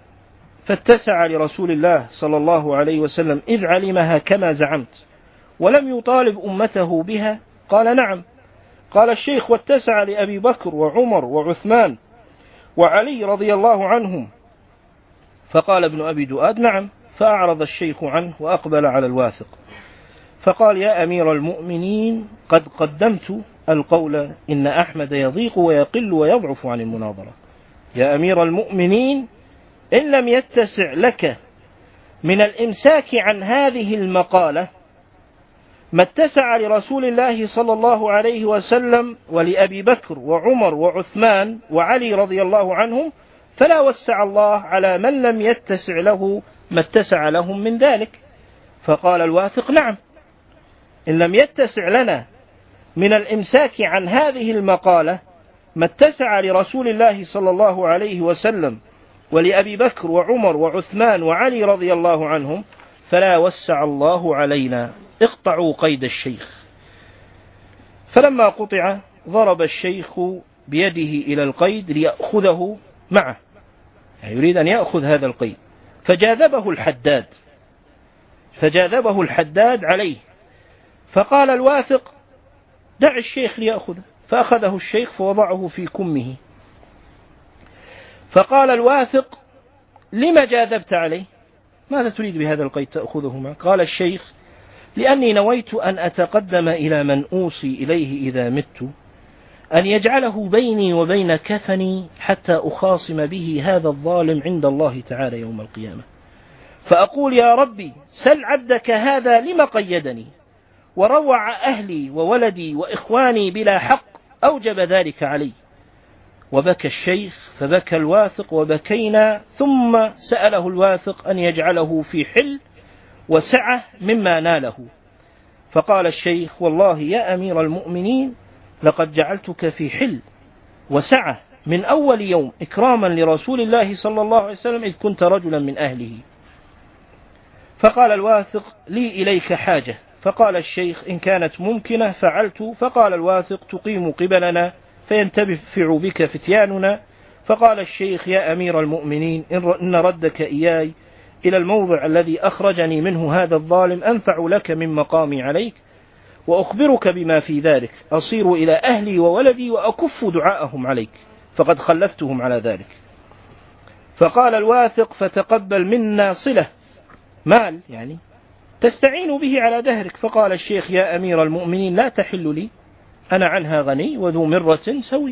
فاتسع لرسول الله صلى الله عليه وسلم إذ علمها كما زعمت ولم يطالب أمته بها؟ قال: نعم. قال الشيخ: واتسع لأبي بكر وعمر وعثمان وعلي رضي الله عنهم؟ فقال ابن أبي دؤاد: نعم. فأعرض الشيخ عنه وأقبل على الواثق فقال: يا أمير المؤمنين، قد قدمت القول إن أحمد يضيق ويقل ويضعف عن المناظرة. يا أمير المؤمنين، إن لم يتسع لك من الإمساك عن هذه المقالة ما اتسع لرسول الله صلى الله عليه وسلم ولأبي بكر وعمر وعثمان وعلي رضي الله عنهم، فلا وسع الله على من لم يتسع له ما اتسع لهم من ذلك. فقال الواثق: نعم، إن لم يتسع لنا من الإمساك عن هذه المقالة ما اتسع لرسول الله صلى الله عليه وسلم ولأبي بكر وعمر وعثمان وعلي رضي الله عنهم، فلا وسع الله علينا. اقطعوا قيد الشيخ. فلما قطع ضرب الشيخ بيده إلى القيد ليأخذه معه، يعني يريد أن يأخذ هذا القيد. فجاذبه الحداد فجاذبه الحداد عليه. فقال الواثق: دع الشيخ ليأخذه. فأخذه الشيخ فوضعه في كمه. فقال الواثق: لما جاذبت عليه؟ ماذا تريد بهذا القيد تأخذه معك؟ قال الشيخ: لأني نويت أن أتقدم إلى من أوصي إليه إذا مت أن يجعله بيني وبين كفني حتى أخاصم به هذا الظالم عند الله تعالى يوم القيامة، فأقول: يا ربي، سل عبدك هذا لما قيدني وروع أهلي وولدي وإخواني بلا حق أوجب ذلك علي. وبكى الشيخ فبكى الواثق وبكينا، ثم سأله الواثق أن يجعله في حل وسعة مما ناله. فقال الشيخ: والله يا أمير المؤمنين، لقد جعلتك في حل وسعة من أول يوم إكراما لرسول الله صلى الله عليه وسلم إذ كنت رجلا من أهله. فقال الواثق: لي إليك حاجة. فقال الشيخ: إن كانت ممكنة فعلت. فقال الواثق: تقيم قبلنا فينتفع بك فتياننا. فقال الشيخ: يا أمير المؤمنين، إن ردك إياي إلى الموضع الذي أخرجني منه هذا الظالم أنفع لك من مقامي عليك، وأخبرك بما في ذلك، أصير إلى أهلي وولدي وأكف دعاءهم عليك، فقد خلفتهم على ذلك. فقال الواثق: فتقبل منا صلة، مال يعني تستعين به على دهرك. فقال الشيخ: يا أمير المؤمنين، لا تحل لي، أنا عنها غني وذو مرة سوي.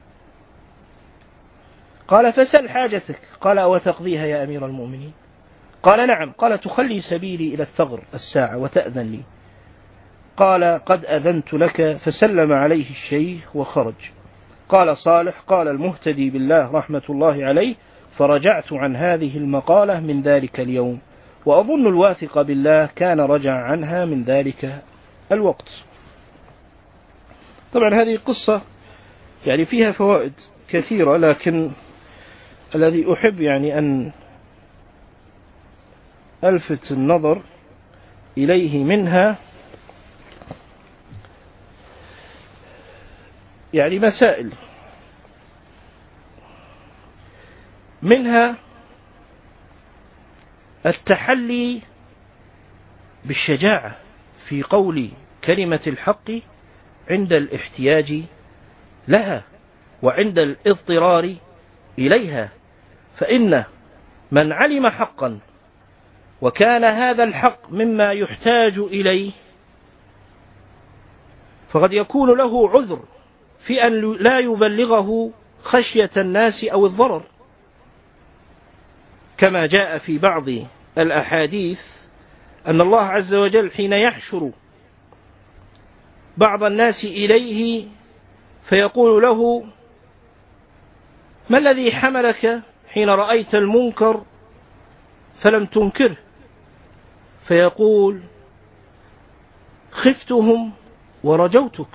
قال: فسل حاجتك. قال: وتقضيها يا أمير المؤمنين؟ قال: نعم. قال: تخلي سبيلي إلى الثغر الساعة وتأذن لي. قال: قد أذنت لك. فسلم عليه الشيخ وخرج. قال صالح: قال المهتدي بالله رحمة الله عليه: فرجعت عن هذه المقالة من ذلك اليوم، وأظن الواثق بالله كان رجع عنها من ذلك الوقت. طبعا هذه قصة يعني فيها فوائد كثيرة، لكن الذي أحب يعني أن ألفت النظر إليه منها يعني مسائل، منها التحلي بالشجاعة في قول كلمة الحق عند الاحتياج لها وعند الاضطرار إليها، فإن من علم حقا وكان هذا الحق مما يحتاج إليه فقد يكون له عذر في أن لا يبلغه خشية الناس أو الضرر، كما جاء في بعض الأحاديث أن الله عز وجل حين يحشر بعض الناس إليه فيقول له: ما الذي حملك حين رأيت المنكر فلم تنكره؟ فيقول: خفتهم ورجوتك،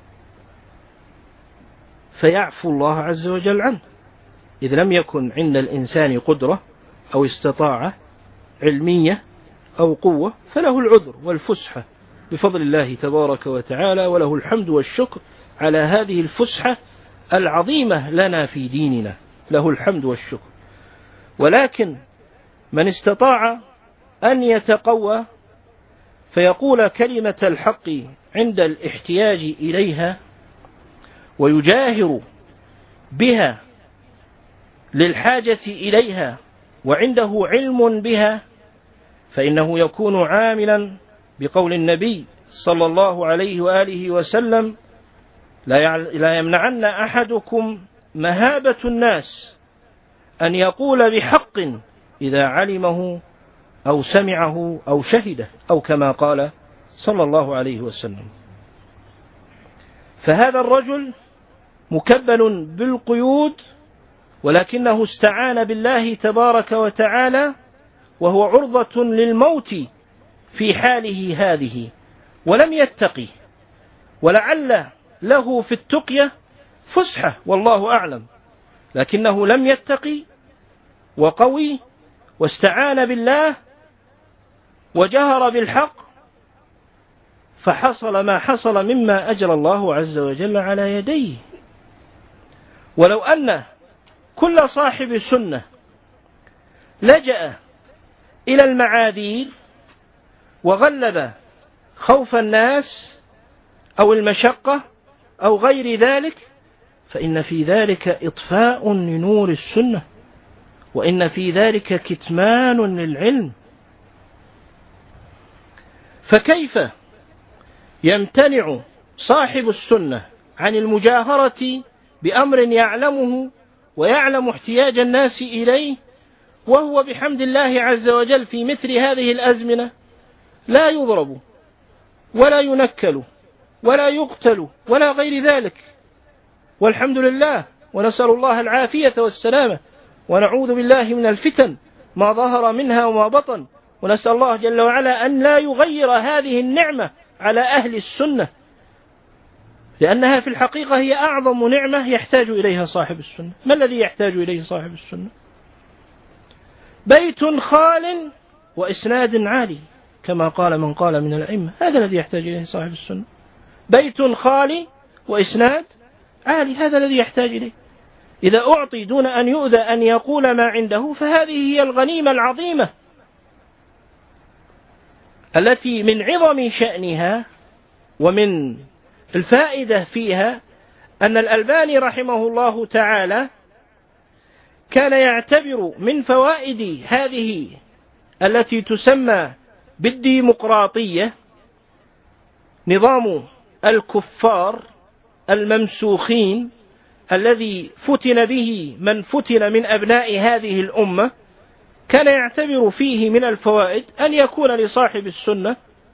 فيعفو الله عز وجل عنه، إذ لم يكن عند الإنسان قدرة أو استطاعة علمية أو قوة فله العذر والفسحة بفضل الله تبارك وتعالى، وله الحمد والشكر على هذه الفسحة العظيمة لنا في ديننا، له الحمد والشكر. ولكن من استطاع أن يتقوى فيقول كلمة الحق عند الاحتياج إليها ويجاهر بها للحاجة إليها وعنده علم بها، فإنه يكون عاملا بقول النبي صلى الله عليه وآله وسلم: لا يمنعن أحدكم مهابة الناس أن يقول بحق إذا علمه أو سمعه أو شهده، أو كما قال صلى الله عليه وسلم. فهذا الرجل مكبل بالقيود، ولكنه استعان بالله تبارك وتعالى وهو عرضة للموت في حاله هذه، ولم يتقي، ولعل له في التقية فسحة والله أعلم، لكنه لم يتقي وقوي واستعان بالله وجهر بالحق، فحصل ما حصل مما أجرى الله عز وجل على يديه. ولو أن كل صاحب سنة لجأ إلى المعاذير وغلب خوف الناس أو المشقة أو غير ذلك، فإن في ذلك إطفاء لنور السنة، وإن في ذلك كتمان للعلم. فكيف يمتنع صاحب السنة عن المجاهرة بأمر يعلمه ويعلم احتياج الناس إليه، وهو بحمد الله عز وجل في مثل هذه الأزمنة لا يضرب ولا ينكل ولا يقتل ولا غير ذلك، والحمد لله، ونسأل الله العافية والسلامة، ونعوذ بالله من الفتن ما ظهر منها وما بطن، ونسأل الله جل وعلا أن لا يغير هذه النعمة على أهل السنة، لأنها في الحقيقة هي أعظم نعمة يحتاج إليها صاحب السنة. ما الذي يحتاج إليه صاحب السنة؟ بيت خال وإسناد عالي، كما قال من قال من الأئمة، هذا الذي يحتاج إليه صاحب السنة، بيت خالي وإسناد عالي، هذا الذي يحتاج إليه. إذا أعطي دون أن يؤذى أن يقول ما عنده، فهذه هي الغنيمة العظيمة التي من عظم شأنها ومن الفائدة فيها أن الألباني رحمه الله تعالى كان يعتبر من فوائد هذه التي تسمى بالديمقراطية نظام الكفار الممسوخين الذي فتن به من فتن من أبناء هذه الأمة، كان يعتبر فيه من الفوائد أن يكون لصاحب السنة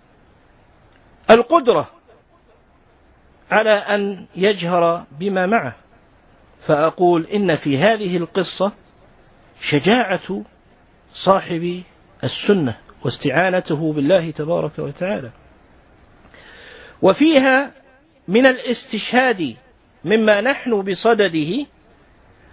القدرة على أن يجهر بما معه. فأقول إن في هذه القصة شجاعة صاحب السنة واستعانته بالله تبارك وتعالى، وفيها من الاستشهاد مما نحن بصدده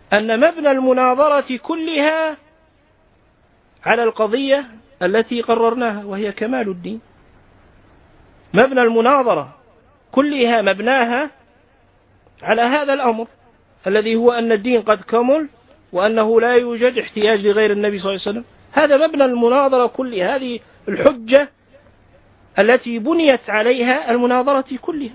أن مبنى المناظرة كلها على القضية التي قررناها وهي كمال الدين. مبنى المناظرة كلها مبناها على هذا الأمر الذي هو أن الدين قد كمل وأنه لا يوجد احتياج لغير النبي صلى الله عليه وسلم. هذا مبنى المناظرة كلها، هذه الحجة التي بنيت عليها المناظرة كلها.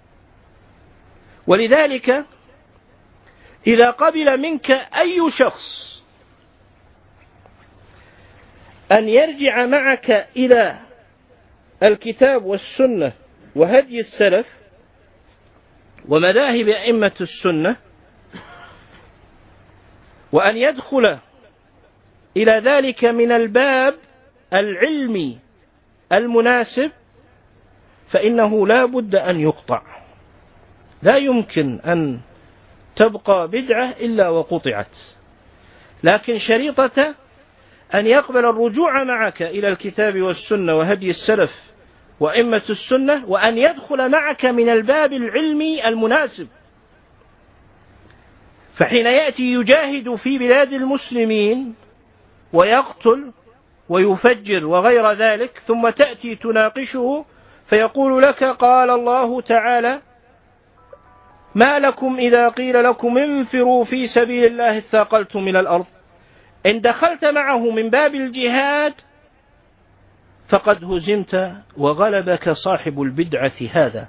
ولذلك إذا قبل منك أي شخص أن يرجع معك إلى الكتاب والسنة وهدي السلف ومذاهب أئمة السنة، وأن يدخل إلى ذلك من الباب العلمي المناسب، فإنه لا بد أن يقطع. لا يمكن أن تبقى بدعة إلا وقطعت، لكن شريطة أن يقبل الرجوع معك إلى الكتاب والسنة وهدي السلف وأئمة السنة، وأن يدخل معك من الباب العلمي المناسب. فحين يأتي يجاهد في بلاد المسلمين ويقتل ويفجر وغير ذلك، ثم تأتي تناقشه فيقول لك قال الله تعالى ما لكم إذا قيل لكم انفروا في سبيل الله اثاقلتم إلى الأرض. إن دخلت معه من باب الجهاد فقد هزمت وغلبك صاحب البدعة هذا.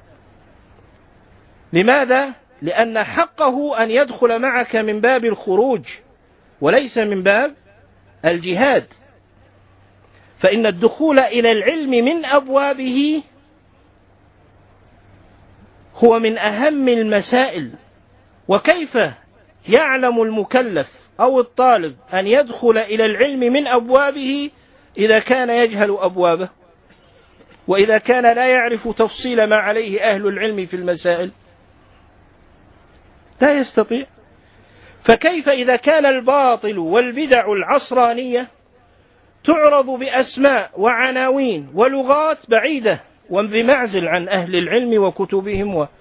لماذا؟ لأن حقه أن يدخل معك من باب الخروج وليس من باب الجهاد. فإن الدخول إلى العلم من أبوابه هو من أهم المسائل. وكيف يعلم المكلف أو الطالب أن يدخل إلى العلم من أبوابه إذا كان يجهل أبوابه، وإذا كان لا يعرف تفصيل ما عليه أهل العلم في المسائل؟ لا يستطيع. فكيف إذا كان الباطل والبدع العصرانية تعرض بأسماء وعناوين ولغات بعيدة وبمعزل عن أهل العلم وكتبهم و...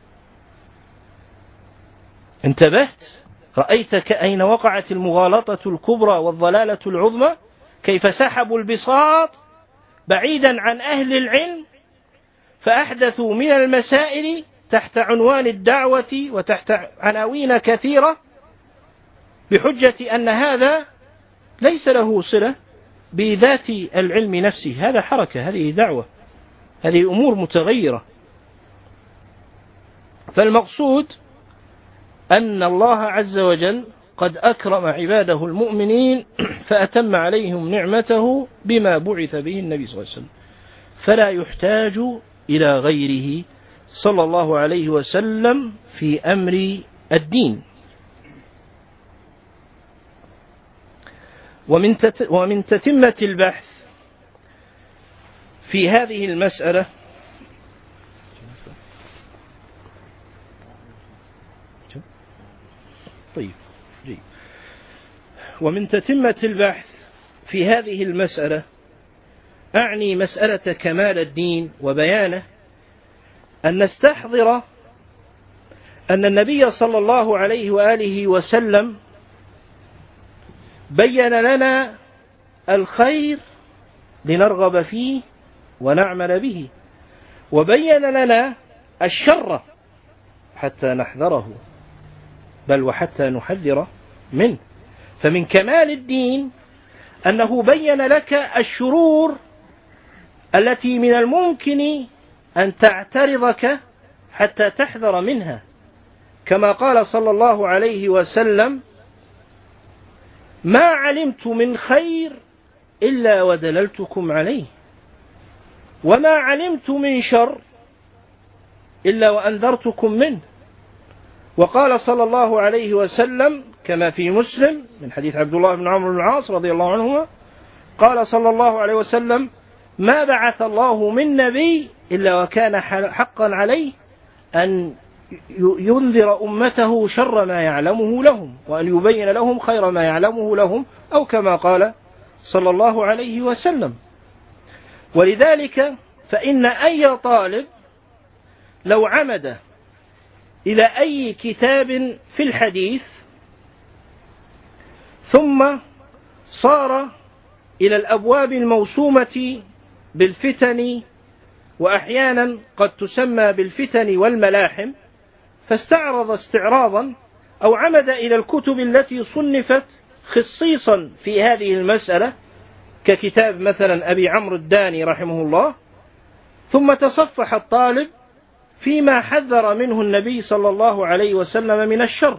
انتبهت؟ رأيت أين وقعت المغالطة الكبرى والضلالة العظمى؟ كيف سحبوا البساط بعيدا عن أهل العلم فأحدثوا من المسائل تحت عنوان الدعوة وتحت عناوين كثيرة بحجة أن هذا ليس له صلة بذات العلم نفسه. هذا حركة، هذه دعوة، هذه أمور متغيرة. فالمقصود أن الله عز وجل قد أكرم عباده المؤمنين فأتم عليهم نعمته بما بعث به النبي صلى الله عليه وسلم، فلا يحتاج إلى غيره صلى الله عليه وسلم في أمر الدين. ومن ومن تتمة البحث في هذه المسألة طيب جيد. ومن تتمة البحث في هذه المسألة أعني مسألة كمال الدين وبيانه، أن نستحضر أن النبي صلى الله عليه وآله وسلم بين لنا الخير لنرغب فيه ونعمل به، وبين لنا الشر حتى نحذره، بل وحتى نحذر منه. فمن كمال الدين أنه بين لك الشرور التي من الممكن أن تعترضك حتى تحذر منها، كما قال صلى الله عليه وسلم ما علمت من خير إلا ودللتكم عليه، وما علمت من شر إلا وأنذرتكم منه. وقال صلى الله عليه وسلم كما في مسلم من حديث عبد الله بن عمرو بن العاص رضي الله عنهما قال صلى الله عليه وسلم ما بعث الله من نبي إلا وكان حقا عليه أن ينذر أمته شر ما يعلمه لهم وأن يبين لهم خير ما يعلمه لهم، أو كما قال صلى الله عليه وسلم. ولذلك فإن أي طالب لو عمد إلى أي كتاب في الحديث ثم صار إلى الأبواب الموسومة بالفتن، وأحيانا قد تسمى بالفتن والملاحم، فاستعرض استعراضا أو عمد إلى الكتب التي صنفت خصيصا في هذه المسألة، ككتاب مثلا أبي عمرو الداني رحمه الله. ثم تصفح الطالب فيما حذر منه النبي صلى الله عليه وسلم من الشر،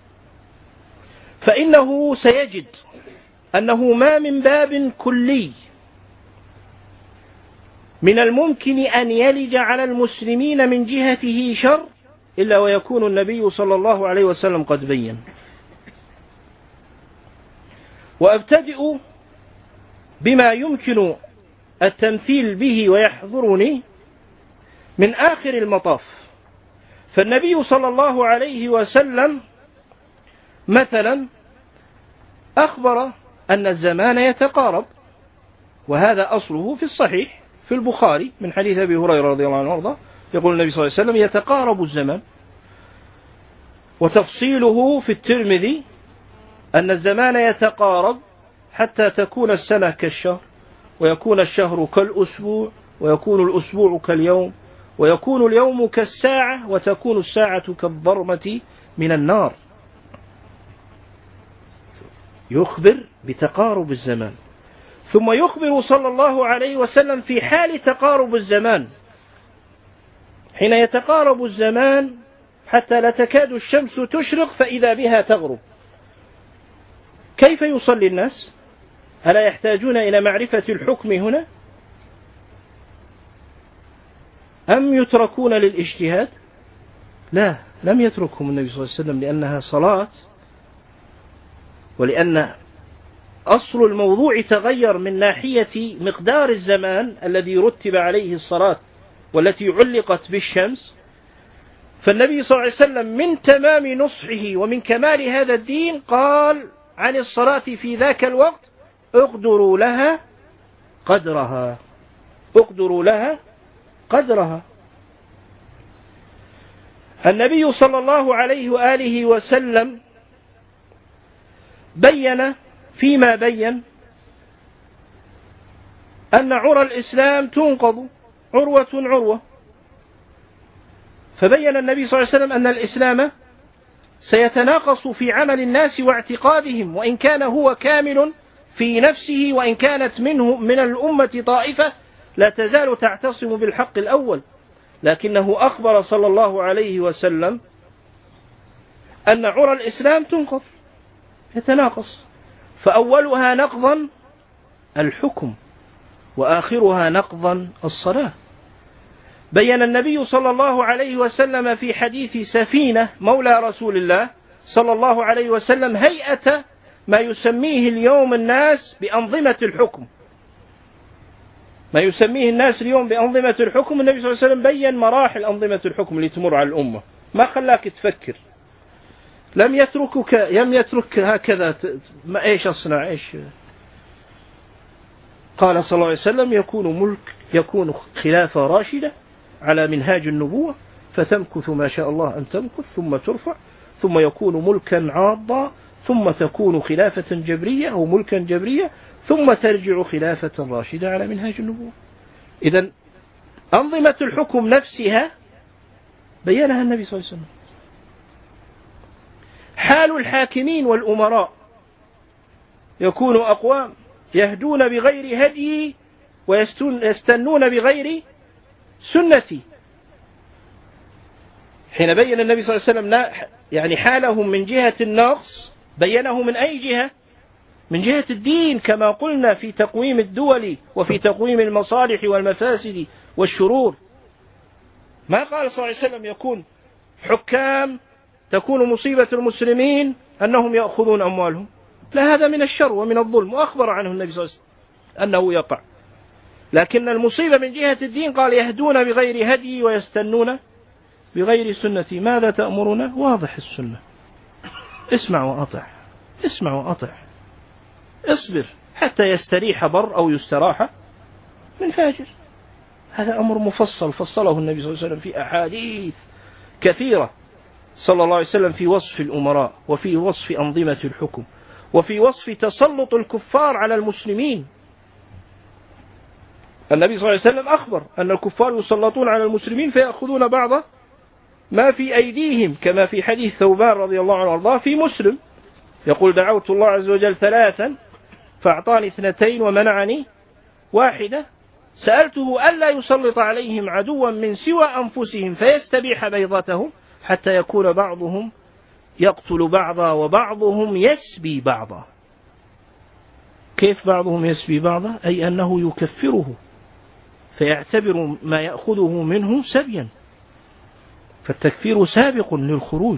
فإنه سيجد أنه ما من باب كلي من الممكن أن يلج على المسلمين من جهته شر إلا ويكون النبي صلى الله عليه وسلم قد بين. وأبتدئ بما يمكن التمثيل به ويحضرني من آخر المطاف. فالنبي صلى الله عليه وسلم مثلا أخبر أن الزمان يتقارب، وهذا أصله في الصحيح في البخاري من حديث أبي هريرة رضي الله عنه وارضاه، يقول النبي صلى الله عليه وسلم: يتقارب الزمان. وتفصيله في الترمذي أن الزمان يتقارب حتى تكون السنة كالشهر، ويكون الشهر كالأسبوع، ويكون الأسبوع كاليوم، ويكون اليوم كالساعة، وتكون الساعة كالضرمة من النار. يخبر بتقارب الزمان. ثم يخبر صلى الله عليه وسلم في حال تقارب الزمان، حين يتقارب الزمان حتى لا تكاد الشمس تشرق فإذا بها تغرب، كيف يصلي الناس؟ ألا يحتاجون إلى معرفة الحكم هنا؟ أم يتركون للاجتهاد؟ لا، لم يتركهم النبي صلى الله عليه وسلم، لأنها صلاة، ولأن أصل الموضوع تغير من ناحية مقدار الزمان الذي رتب عليه الصلاة والتي علقت بالشمس. فالنبي صلى الله عليه وسلم من تمام نصحه ومن كمال هذا الدين قال عن الصلاة في ذاك الوقت: اقدروا لها قدرها، اقدروا لها قدرها. النبي صلى الله عليه وآله وسلم بين فيما بين أن عرى الإسلام تنقض عروة عروة، فبين النبي صلى الله عليه وسلم أن الإسلام سيتناقص في عمل الناس واعتقادهم، وإن كان هو كامل في نفسه، وإن كانت منه من الأمة طائفة لا تزال تعتصم بالحق الأول، لكنه أخبر صلى الله عليه وسلم أن عرى الإسلام تنقض، يتناقص، فأولها نقضا الحكم، وآخرها نقضا الصلاة. بين النبي صلى الله عليه وسلم في حديث سفينة مولى رسول الله صلى الله عليه وسلم هيئة ما يسميه اليوم الناس بأنظمة الحكم، ما يسميه الناس اليوم بأنظمة الحكم. النبي صلى الله عليه وسلم بين مراحل أنظمة الحكم اللي تمر على الأمة، ما خلاك تفكر، لم يتركك لم يترك هكذا ما إيش أصنع إيش. قال صلى الله عليه وسلم: يكون ملك يكون خلافة راشدة على منهاج النبوة، فتمكث ما شاء الله أن تمكث ثم ترفع، ثم يكون ملكا عاضا، ثم تكون خلافة جبرية أو ملكا جبرية، ثم ترجع خلافة راشدة على منهاج النبوة. إذن أنظمة الحكم نفسها بينها النبي صلى الله عليه وسلم. حال الحاكمين والأمراء: يكون أقوام يهدون بغير هدي ويستنون بغير سنتي. حين بين النبي صلى الله عليه وسلم يعني حالهم من جهة النقص، بينه من أي جهة؟ من جهة الدين، كما قلنا في تقويم الدول وفي تقويم المصالح والمفاسد والشرور. ما قال صلى الله عليه وسلم يكون حكام تكون مصيبة المسلمين أنهم يأخذون أموالهم، لا، هذا من الشر ومن الظلم، وأخبر عنه النبي صلى الله عليه وسلم أنه يقع. لكن المصيبة من جهة الدين قال: يهدون بغير هدي ويستنون بغير سنتي. ماذا تأمرنا؟ واضح السنة، اسمع وأطع، اسمع وأطع، اصبر حتى يستريح بر أو يستراح من فاجر. هذا أمر مفصل فصله النبي صلى الله عليه وسلم في أحاديث كثيرة صلى الله عليه وسلم في وصف الأمراء وفي وصف أنظمة الحكم وفي وصف تسلط الكفار على المسلمين. النبي صلى الله عليه وسلم أخبر أن الكفار يسلطون على المسلمين فيأخذون بعض ما في أيديهم، كما في حديث ثوبان رضي الله عنه وارضاه في مسلم، يقول: دعوت الله عز وجل ثلاثا فأعطاني اثنتين ومنعني واحدة، سألته ألا يسلط عليهم عدوا من سوى أنفسهم فيستبيح بيضتهم، حتى يكون بعضهم يقتل بعضا وبعضهم يسبي بعضا. كيف بعضهم يسبي بعضا؟ أي أنه يكفره فيعتبر ما يأخذه منه سبيا، فالتكفير سابق للخروج.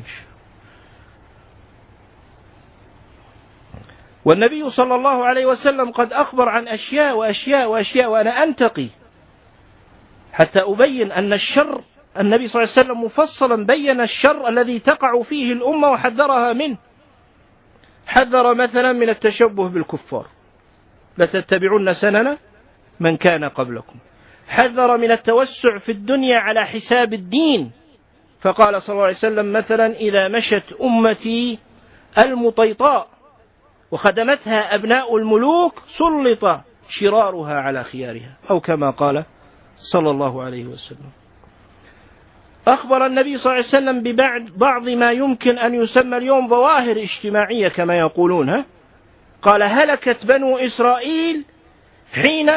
والنبي صلى الله عليه وسلم قد أخبر عن أشياء وأشياء وأشياء، وأنا أنتقي حتى أبين أن الشر، النبي صلى الله عليه وسلم مفصلا بين الشر الذي تقع فيه الأمة وحذرها منه. حذر مثلا من التشبه بالكفار، لتتبعن سنن من كان قبلكم. حذر من التوسع في الدنيا على حساب الدين، فقال صلى الله عليه وسلم مثلا: إذا مشت أمتي المطيطاء وخدمتها أبناء الملوك سلط شرارها على خيارها، أو كما قال صلى الله عليه وسلم. أخبر النبي صلى الله عليه وسلم ببعض ما يمكن أن يسمى اليوم ظواهر اجتماعية كما يقولونها. قال: هلكت بنو إسرائيل حين،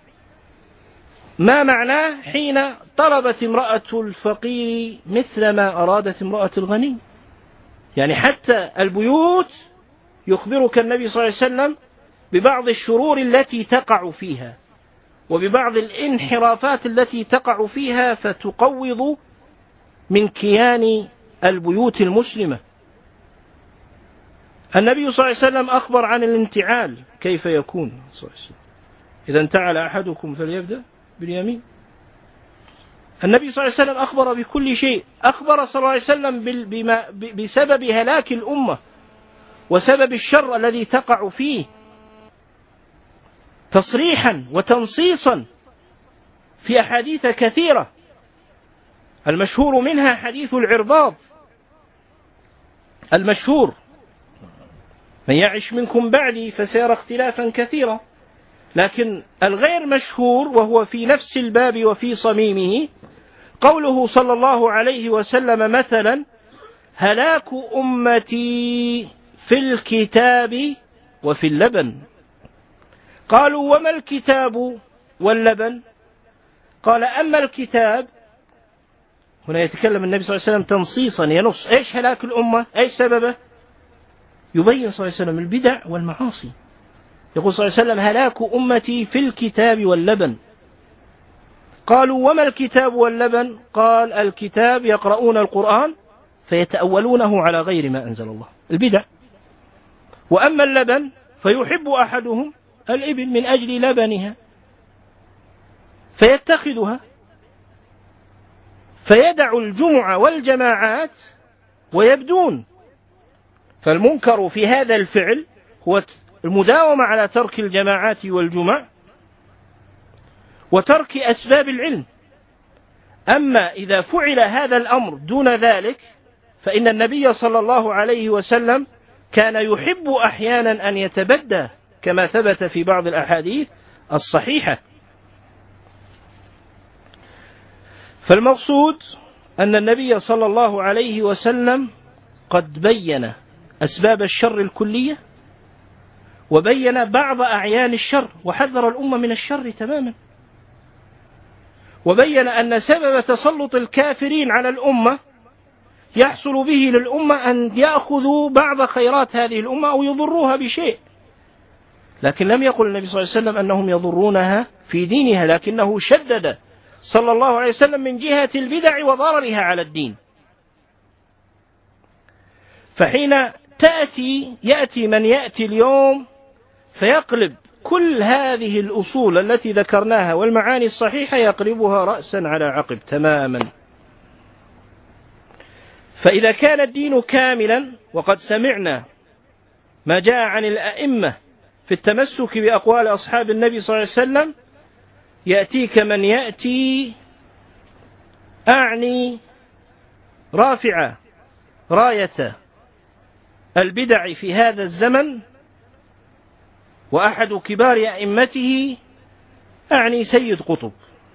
ما معناه؟ حين طلبت امرأة الفقير مثل ما أرادت امرأة الغني. يعني حتى البيوت يخبرك النبي صلى الله عليه وسلم ببعض الشرور التي تقع فيها وببعض الانحرافات التي تقع فيها، فتقوض من كيان البيوت المسلمة. النبي صلى الله عليه وسلم أخبر عن الانتعال كيف يكون صلى الله عليه وسلم: إذا انتعل أحدكم فليبدأ باليمين. النبي صلى الله عليه وسلم أخبر بكل شيء. أخبر صلى الله عليه وسلم بما بسبب هلاك الأمة وسبب الشر الذي تقع فيه تصريحا وتنصيصا في أحاديث كثيرة، المشهور منها حديث العرباض المشهور: من يعش منكم بعدي فسيرى اختلافا كثيرا. لكن الغير مشهور وهو في نفس الباب وفي صميمه قوله صلى الله عليه وسلم مثلا: هلاك أمتي في الكتاب وفي اللبن. قالوا: وما الكتاب واللبن؟ قال: أما الكتاب، هنا يتكلم النبي صلى الله عليه وسلم تنصيصا ينص إيش هلاك الأمة، إيش سببه، يبين صلى الله عليه وسلم البدع والمعاصي. يقول صلى الله عليه وسلم: هلاك أمتي في الكتاب واللبن. قالوا: وما الكتاب واللبن؟ قال: الكتاب يقرؤون القرآن فيتأولونه على غير ما أنزل الله، البدع. وأما اللبن فيحب أحدهم الإبل من أجل لبنها فيتخذها، فيدع الجمع والجماعات ويبدون. فالمنكر في هذا الفعل هو المداومة على ترك الجماعات والجمع وترك أسباب العلم. أما إذا فعل هذا الأمر دون ذلك فإن النبي صلى الله عليه وسلم كان يحب أحيانا أن يتبدى، كما ثبت في بعض الأحاديث الصحيحة. فالمقصود أن النبي صلى الله عليه وسلم قد بين أسباب الشر الكلية وبين بعض أعيان الشر وحذر الأمة من الشر تماما، وبين أن سبب تسلط الكافرين على الأمة يحصل به للأمة أن يأخذوا بعض خيرات هذه الأمة أو يضروها بشيء. لكن لم يقل النبي صلى الله عليه وسلم أنهم يضرونها في دينها، لكنه شدد صلى الله عليه وسلم من جهة البدع وضررها على الدين. فحين تأتي يأتي من يأتي اليوم فيقلب كل هذه الأصول التي ذكرناها والمعاني الصحيحة يقلبها رأسا على عقب تماما. فإذا كان الدين كاملا، وقد سمعنا ما جاء عن الأئمة في التمسك بأقوال أصحاب النبي صلى الله عليه وسلم، يأتيك من يأتي أعني رافع راية البدع في هذا الزمن وأحد كبار أئمته أعني سيد قطب،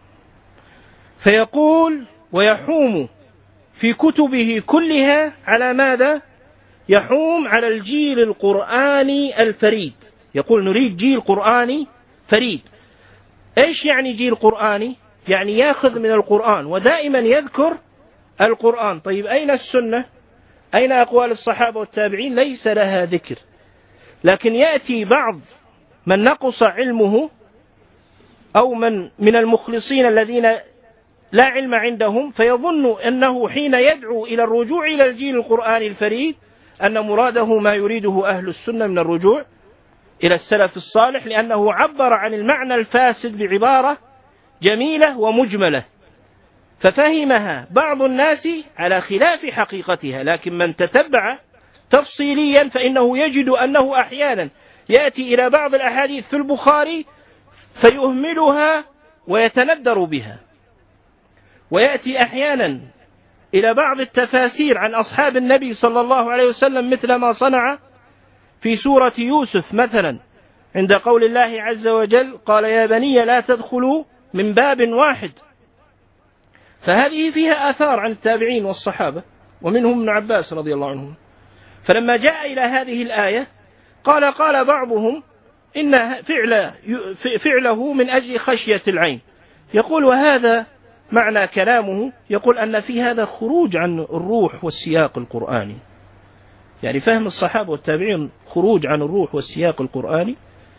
فيقول ويحوم في كتبه كلها على ماذا؟ يحوم على الجيل القرآني الفريد. يقول نريد جيل قرآني فريد. إيش يعني جيل قرآني؟ يعني يأخذ من القرآن ودائما يذكر القرآن. طيب أين السنة؟ أين أقوال الصحابة والتابعين؟ ليس لها ذكر. لكن يأتي بعض من نقص علمه أو من من المخلصين الذين لا علم عندهم، فيظن أنه حين يدعو إلى الرجوع إلى الجيل القرآني الفريد أن مراده ما يريده أهل السنة من الرجوع إلى السلف الصالح، لأنه عبر عن المعنى الفاسد بعبارة جميلة ومجملة ففهمها بعض الناس على خلاف حقيقتها. لكن من تتبع تفصيليا فإنه يجد أنه أحيانا يأتي إلى بعض الأحاديث في البخاري فيهملها ويتندر بها، ويأتي أحيانا إلى بعض التفاسير عن أصحاب النبي صلى الله عليه وسلم مثل ما صنع في سورة يوسف مثلا عند قول الله عز وجل قال يا بني لا تدخلوا من باب واحد. فهذه فيها آثار عن التابعين والصحابة ومنهم ابن عباس رضي الله عنهم. فلما جاء إلى هذه الآية قال قال بعضهم إن فعل فعله من أجل خشية العين. يقول وهذا معنى كلامه، يقول أن في هذا خروج عن الروح والسياق القرآني، يعني فهم الصحابة والتابعين خروج عن الروح والسياق القرآني.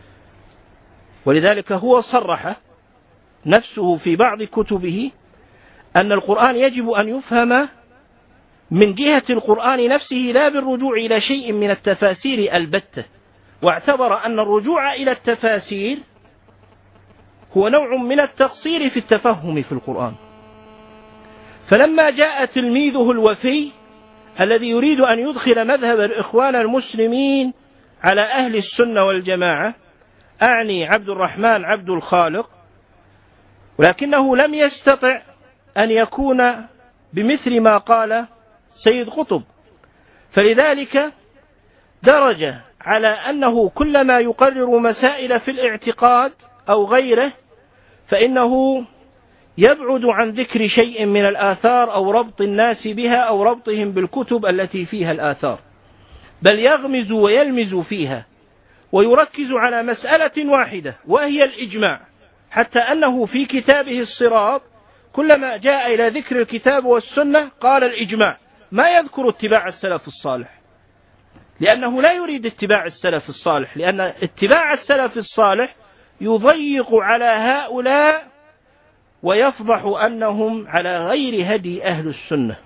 ولذلك هو صرح نفسه في بعض كتبه أن القرآن يجب أن يفهم من جهة القرآن نفسه لا بالرجوع إلى شيء من التفاسير البتة، واعتبر أن الرجوع إلى التفاسير هو نوع من التقصير في التفهم في القرآن. فلما جاء تلميذه الوفي الذي يريد أن يدخل مذهب الإخوان المسلمين على أهل السنة والجماعة، أعني عبد الرحمن عبد الخالق، ولكنه لم يستطع أن يكون بمثل ما قال سيد قطب، فلذلك درج على أنه كلما يقرر مسائل في الاعتقاد أو غيره فإنه يبعد عن ذكر شيء من الآثار أو ربط الناس بها أو ربطهم بالكتب التي فيها الآثار، بل يغمز ويلمز فيها ويركز على مسألة واحدة وهي الإجماع، حتى أنه في كتابه الصراط كلما جاء إلى ذكر الكتاب والسنة قال الإجماع، ما يذكر اتباع السلف الصالح، لأنه لا يريد اتباع السلف الصالح، لأن اتباع السلف الصالح يضيق على هؤلاء ويفضح أنهم على غير هدي أهل السنة.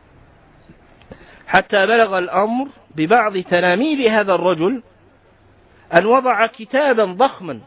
حتى بلغ الأمر ببعض تلاميذ هذا الرجل أن وضع كتابا ضخما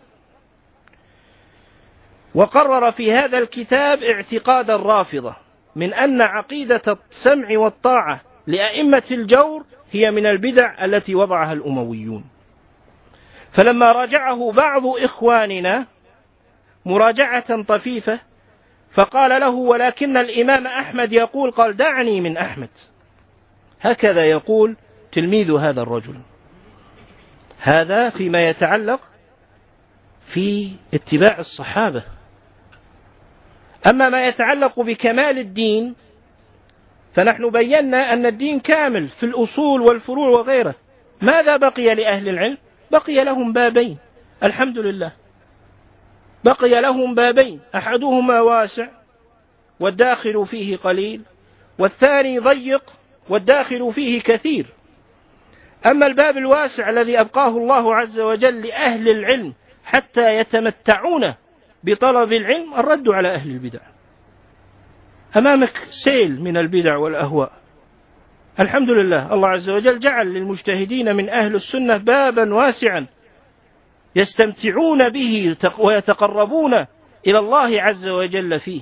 وقرر في هذا الكتاب اعتقاد الرافضة من أن عقيدة السمع والطاعة لأئمة الجور هي من البدع التي وضعها الأمويون. فلما راجعه بعض إخواننا مراجعة طفيفة فقال له ولكن الإمام أحمد يقول، قال دعني من أحمد. هكذا يقول تلميذ هذا الرجل. هذا فيما يتعلق في اتباع الصحابة. أما ما يتعلق بكمال الدين فنحن بينا أن الدين كامل في الأصول والفروع وغيره. ماذا بقي لأهل العلم؟ بقي لهم بابين، الحمد لله، بقي لهم بابين، أحدهما واسع والداخل فيه قليل، والثاني ضيق والداخل فيه كثير. أما الباب الواسع الذي أبقاه الله عز وجل لأهل العلم حتى يتمتعون بطلب العلم، الرد على أهل البدع. أمامك سيل من البدع والأهواء، الحمد لله، الله عز وجل جعل للمجتهدين من أهل السنة بابا واسعا يستمتعون به ويتقربون إلى الله عز وجل فيه،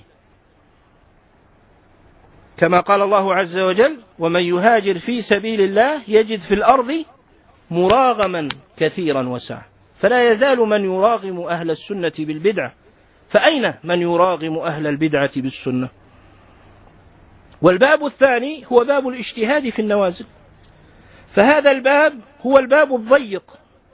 كما قال الله عز وجل ومن يهاجر في سبيل الله يجد في الأرض مراغما كثيرا وسعا. فلا يزال من يراغم أهل السنة بالبدعة، فأين من يراغم أهل البدعة بالسنة؟ والباب الثاني هو باب الاجتهاد في النوازل، فهذا الباب هو الباب الضيق،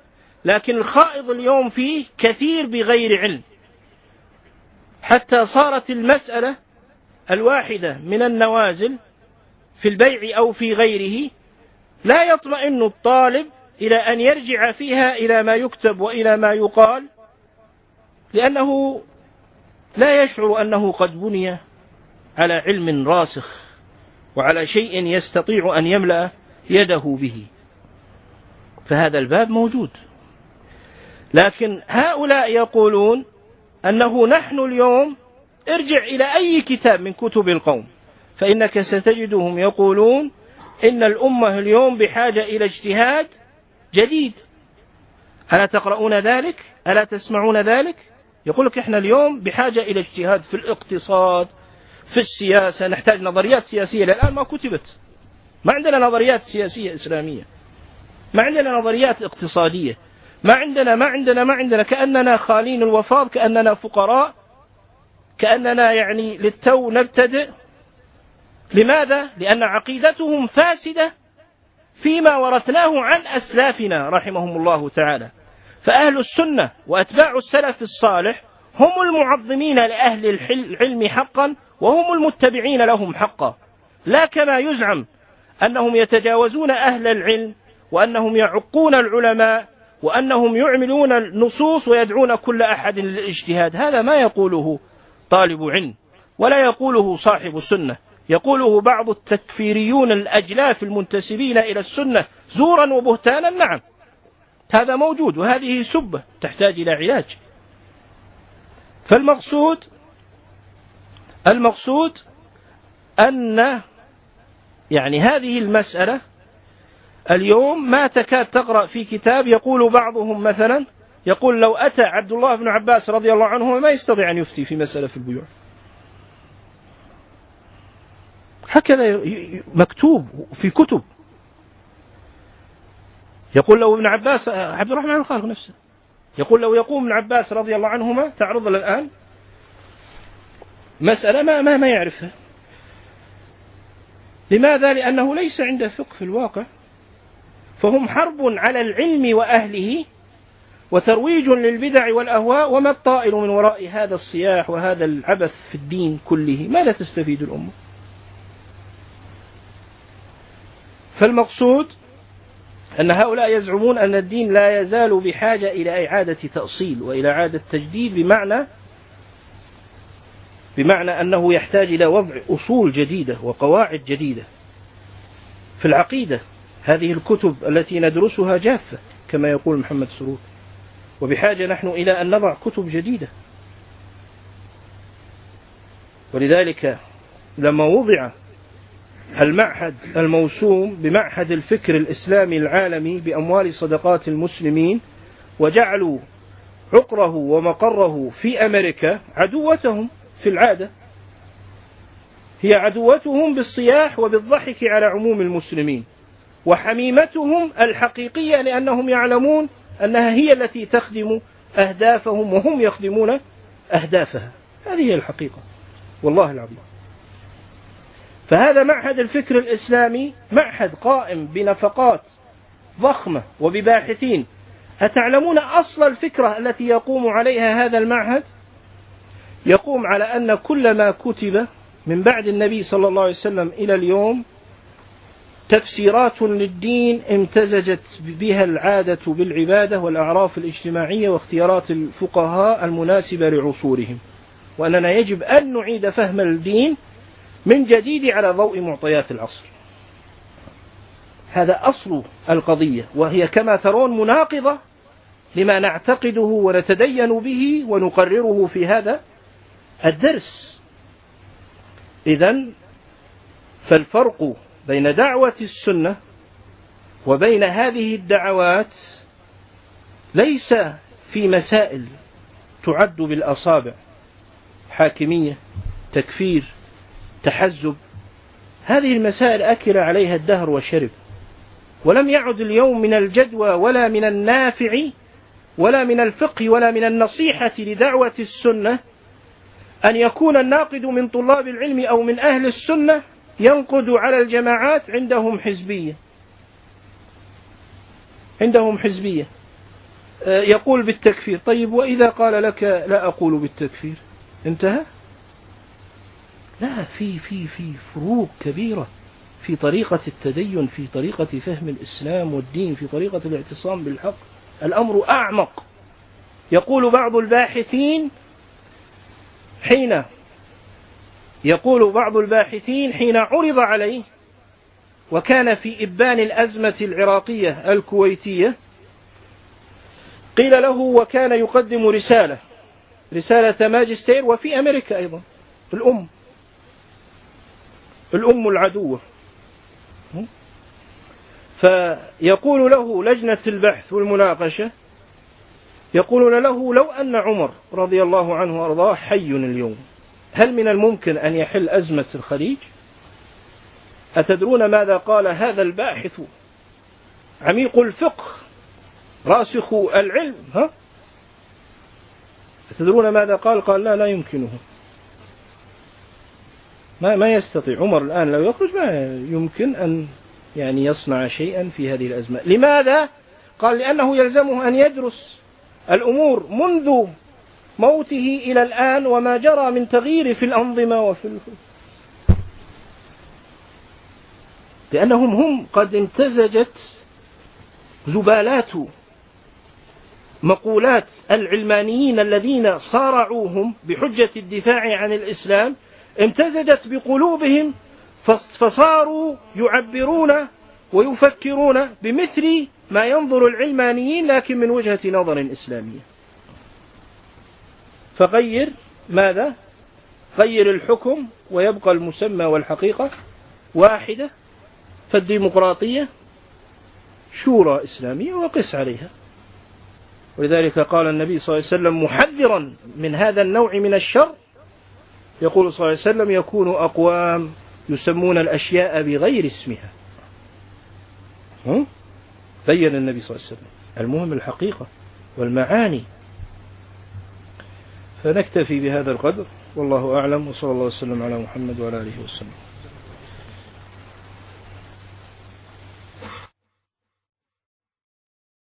لكن الخائض اليوم فيه كثير بغير علم، حتى صارت المسألة الواحدة من النوازل في البيع أو في غيره لا يطمئن الطالب إلى أن يرجع فيها إلى ما يكتب وإلى ما يقال، لأنه لا يشعر أنه قد بني على علم راسخ وعلى شيء يستطيع أن يملأ يده به. فهذا الباب موجود. لكن هؤلاء يقولون أنه نحن اليوم ارجع إلى أي كتاب من كتب القوم فإنك ستجدهم يقولون إن الأمة اليوم بحاجة إلى اجتهاد جديد. ألا تقرؤون ذلك؟ ألا تسمعون ذلك؟ يقول لك إحنا اليوم بحاجة إلى اجتهاد في الاقتصاد، في السياسة، نحتاج نظريات سياسية. الآن ما كتبت، ما عندنا نظريات سياسية إسلامية، ما عندنا نظريات اقتصادية، ما عندنا ما عندنا ما عندنا كأننا خالين الوفاض، كأننا فقراء، كأننا يعني للتو نبتدئ. لماذا؟ لأن عقيدتهم فاسدة فيما ورثناه عن أسلافنا رحمهم الله تعالى. فأهل السنة وأتباع السلف الصالح هم المعظمين لأهل العلم حقا، وهم المتبعين لهم حقا، لا كما يزعم أنهم يتجاوزون أهل العلم، وأنهم يعقون العلماء، وأنهم يعملون النصوص ويدعون كل أحد للاجتهاد. هذا ما يقوله طالب علم، ولا يقوله صاحب السنة، يقوله بعض التكفيريون الأجلاف المنتسبين إلى السنة زورا وبهتانا. نعم، هذا موجود، وهذه سبة تحتاج إلى علاج. فالمقصود المقصود أن يعني هذه المسألة اليوم ما تكاد تقرأ في كتاب يقول بعضهم مثلا، يقول لو أتى عبد الله بن عباس رضي الله عنه ما يستطيع أن يفتي في مسألة في البيوع. هكذا مكتوب في كتب. يقول لو ابن عباس، عبد الرحمن الخالق نفسه يقول لو يقوم ابن عباس رضي الله عنهما تعرض الآن مسألة ما ما ما يعرفها. لماذا؟ لأنه ليس عنده فقه في الواقع. فهم حرب على العلم وأهله، وترويج للبدع والأهواء. وما الطائل من وراء هذا الصياح وهذا العبث في الدين كله؟ ماذا تستفيد الأمة؟ فالمقصود أن هؤلاء يزعمون أن الدين لا يزال بحاجة إلى إعادة تأصيل وإلى إعادة تجديد، بمعنى بمعنى أنه يحتاج إلى وضع أصول جديدة وقواعد جديدة في العقيدة. هذه الكتب التي ندرسها جافة كما يقول محمد سرور، وبحاجة نحن إلى أن نضع كتب جديدة. ولذلك لما وضع المعهد الموسوم بمعهد الفكر الإسلامي العالمي بأموال صدقات المسلمين، وجعلوا عقره ومقره في أمريكا، عدوتهم في العادة هي عدوتهم بالصياح وبالضحك على عموم المسلمين، وحميمتهم الحقيقية لأنهم يعلمون أنها هي التي تخدم أهدافهم وهم يخدمون أهدافها. هذه هي الحقيقة والله العظيم. فهذا معهد الفكر الإسلامي معهد قائم بنفقات ضخمة وبباحثين. أتعلمون أصل الفكرة التي يقوم عليها هذا المعهد؟ يقوم على أن كل ما كتب من بعد النبي صلى الله عليه وسلم إلى اليوم تفسيرات للدين امتزجت بها العادة بالعبادة والأعراف الاجتماعية واختيارات الفقهاء المناسبة لعصورهم، وأننا يجب أن نعيد فهم الدين من جديد على ضوء معطيات العصر. هذا أصل القضية، وهي كما ترون مناقضة لما نعتقده ونتدين به ونقرره في هذا الدرس. إذن فالفرق بين دعوة السنة وبين هذه الدعوات ليس في مسائل تعد بالأصابع، حاكمية، تكفير، تحزب. هذه المسائل أكل عليها الدهر وشرب، ولم يعد اليوم من الجدوى ولا من النافع ولا من الفقه ولا من النصيحة لدعوة السنة أن يكون الناقد من طلاب العلم أو من أهل السنة ينقد على الجماعات. عندهم حزبية عندهم حزبية يقول بالتكفير. طيب وإذا قال لك لا أقول بالتكفير انتهى؟ لا، في في في فروق كبيرة في طريقة التدين، في طريقة فهم الإسلام والدين، في طريقة الاعتصام بالحق. الأمر أعمق. يقول بعض الباحثين حين يقول بعض الباحثين حين عرض عليه وكان في إبان الأزمة العراقية الكويتية، قيل له وكان يقدم رسالة رسالة ماجستير وفي أمريكا أيضا، الأم الأم العدوة، فيقول له لجنة البحث والمناقشة يقولون له لو أن عمر رضي الله عنه وأرضاه حي اليوم هل من الممكن أن يحل أزمة الخليج؟ أتدرون ماذا قال هذا الباحث عميق الفقه راسخ العلم؟ ها؟ أتدرون ماذا قال؟ قال لا لا يمكنه، ما ما يستطيع عمر الآن لو يخرج ما يمكن أن يعني يصنع شيئا في هذه الأزمة. لماذا؟ قال لأنه يلزمه أن يدرس الأمور منذ موته إلى الآن وما جرى من تغيير في الأنظمة وفي الف... لأنهم هم قد امتزجت زبالات مقولات العلمانيين الذين صارعوهم بحجة الدفاع عن الإسلام، امتزجت بقلوبهم فصاروا يعبرون ويفكرون بمثل ما ينظر العلمانيين لكن من وجهة نظر إسلامية. فغير ماذا؟ غير الحكم ويبقى المسمى والحقيقة واحدة، فالديمقراطية شورى إسلامية وقس عليها. ولذلك قال النبي صلى الله عليه وسلم محذرا من هذا النوع من الشر، يقول صلى الله عليه وسلم يكون أقوام يسمون الأشياء بغير اسمها. بين النبي صلى الله عليه وسلم المهم الحقيقة والمعاني. فنكتفي بهذا القدر والله أعلم، وصلى الله وسلم على محمد وعلى آله وسلم.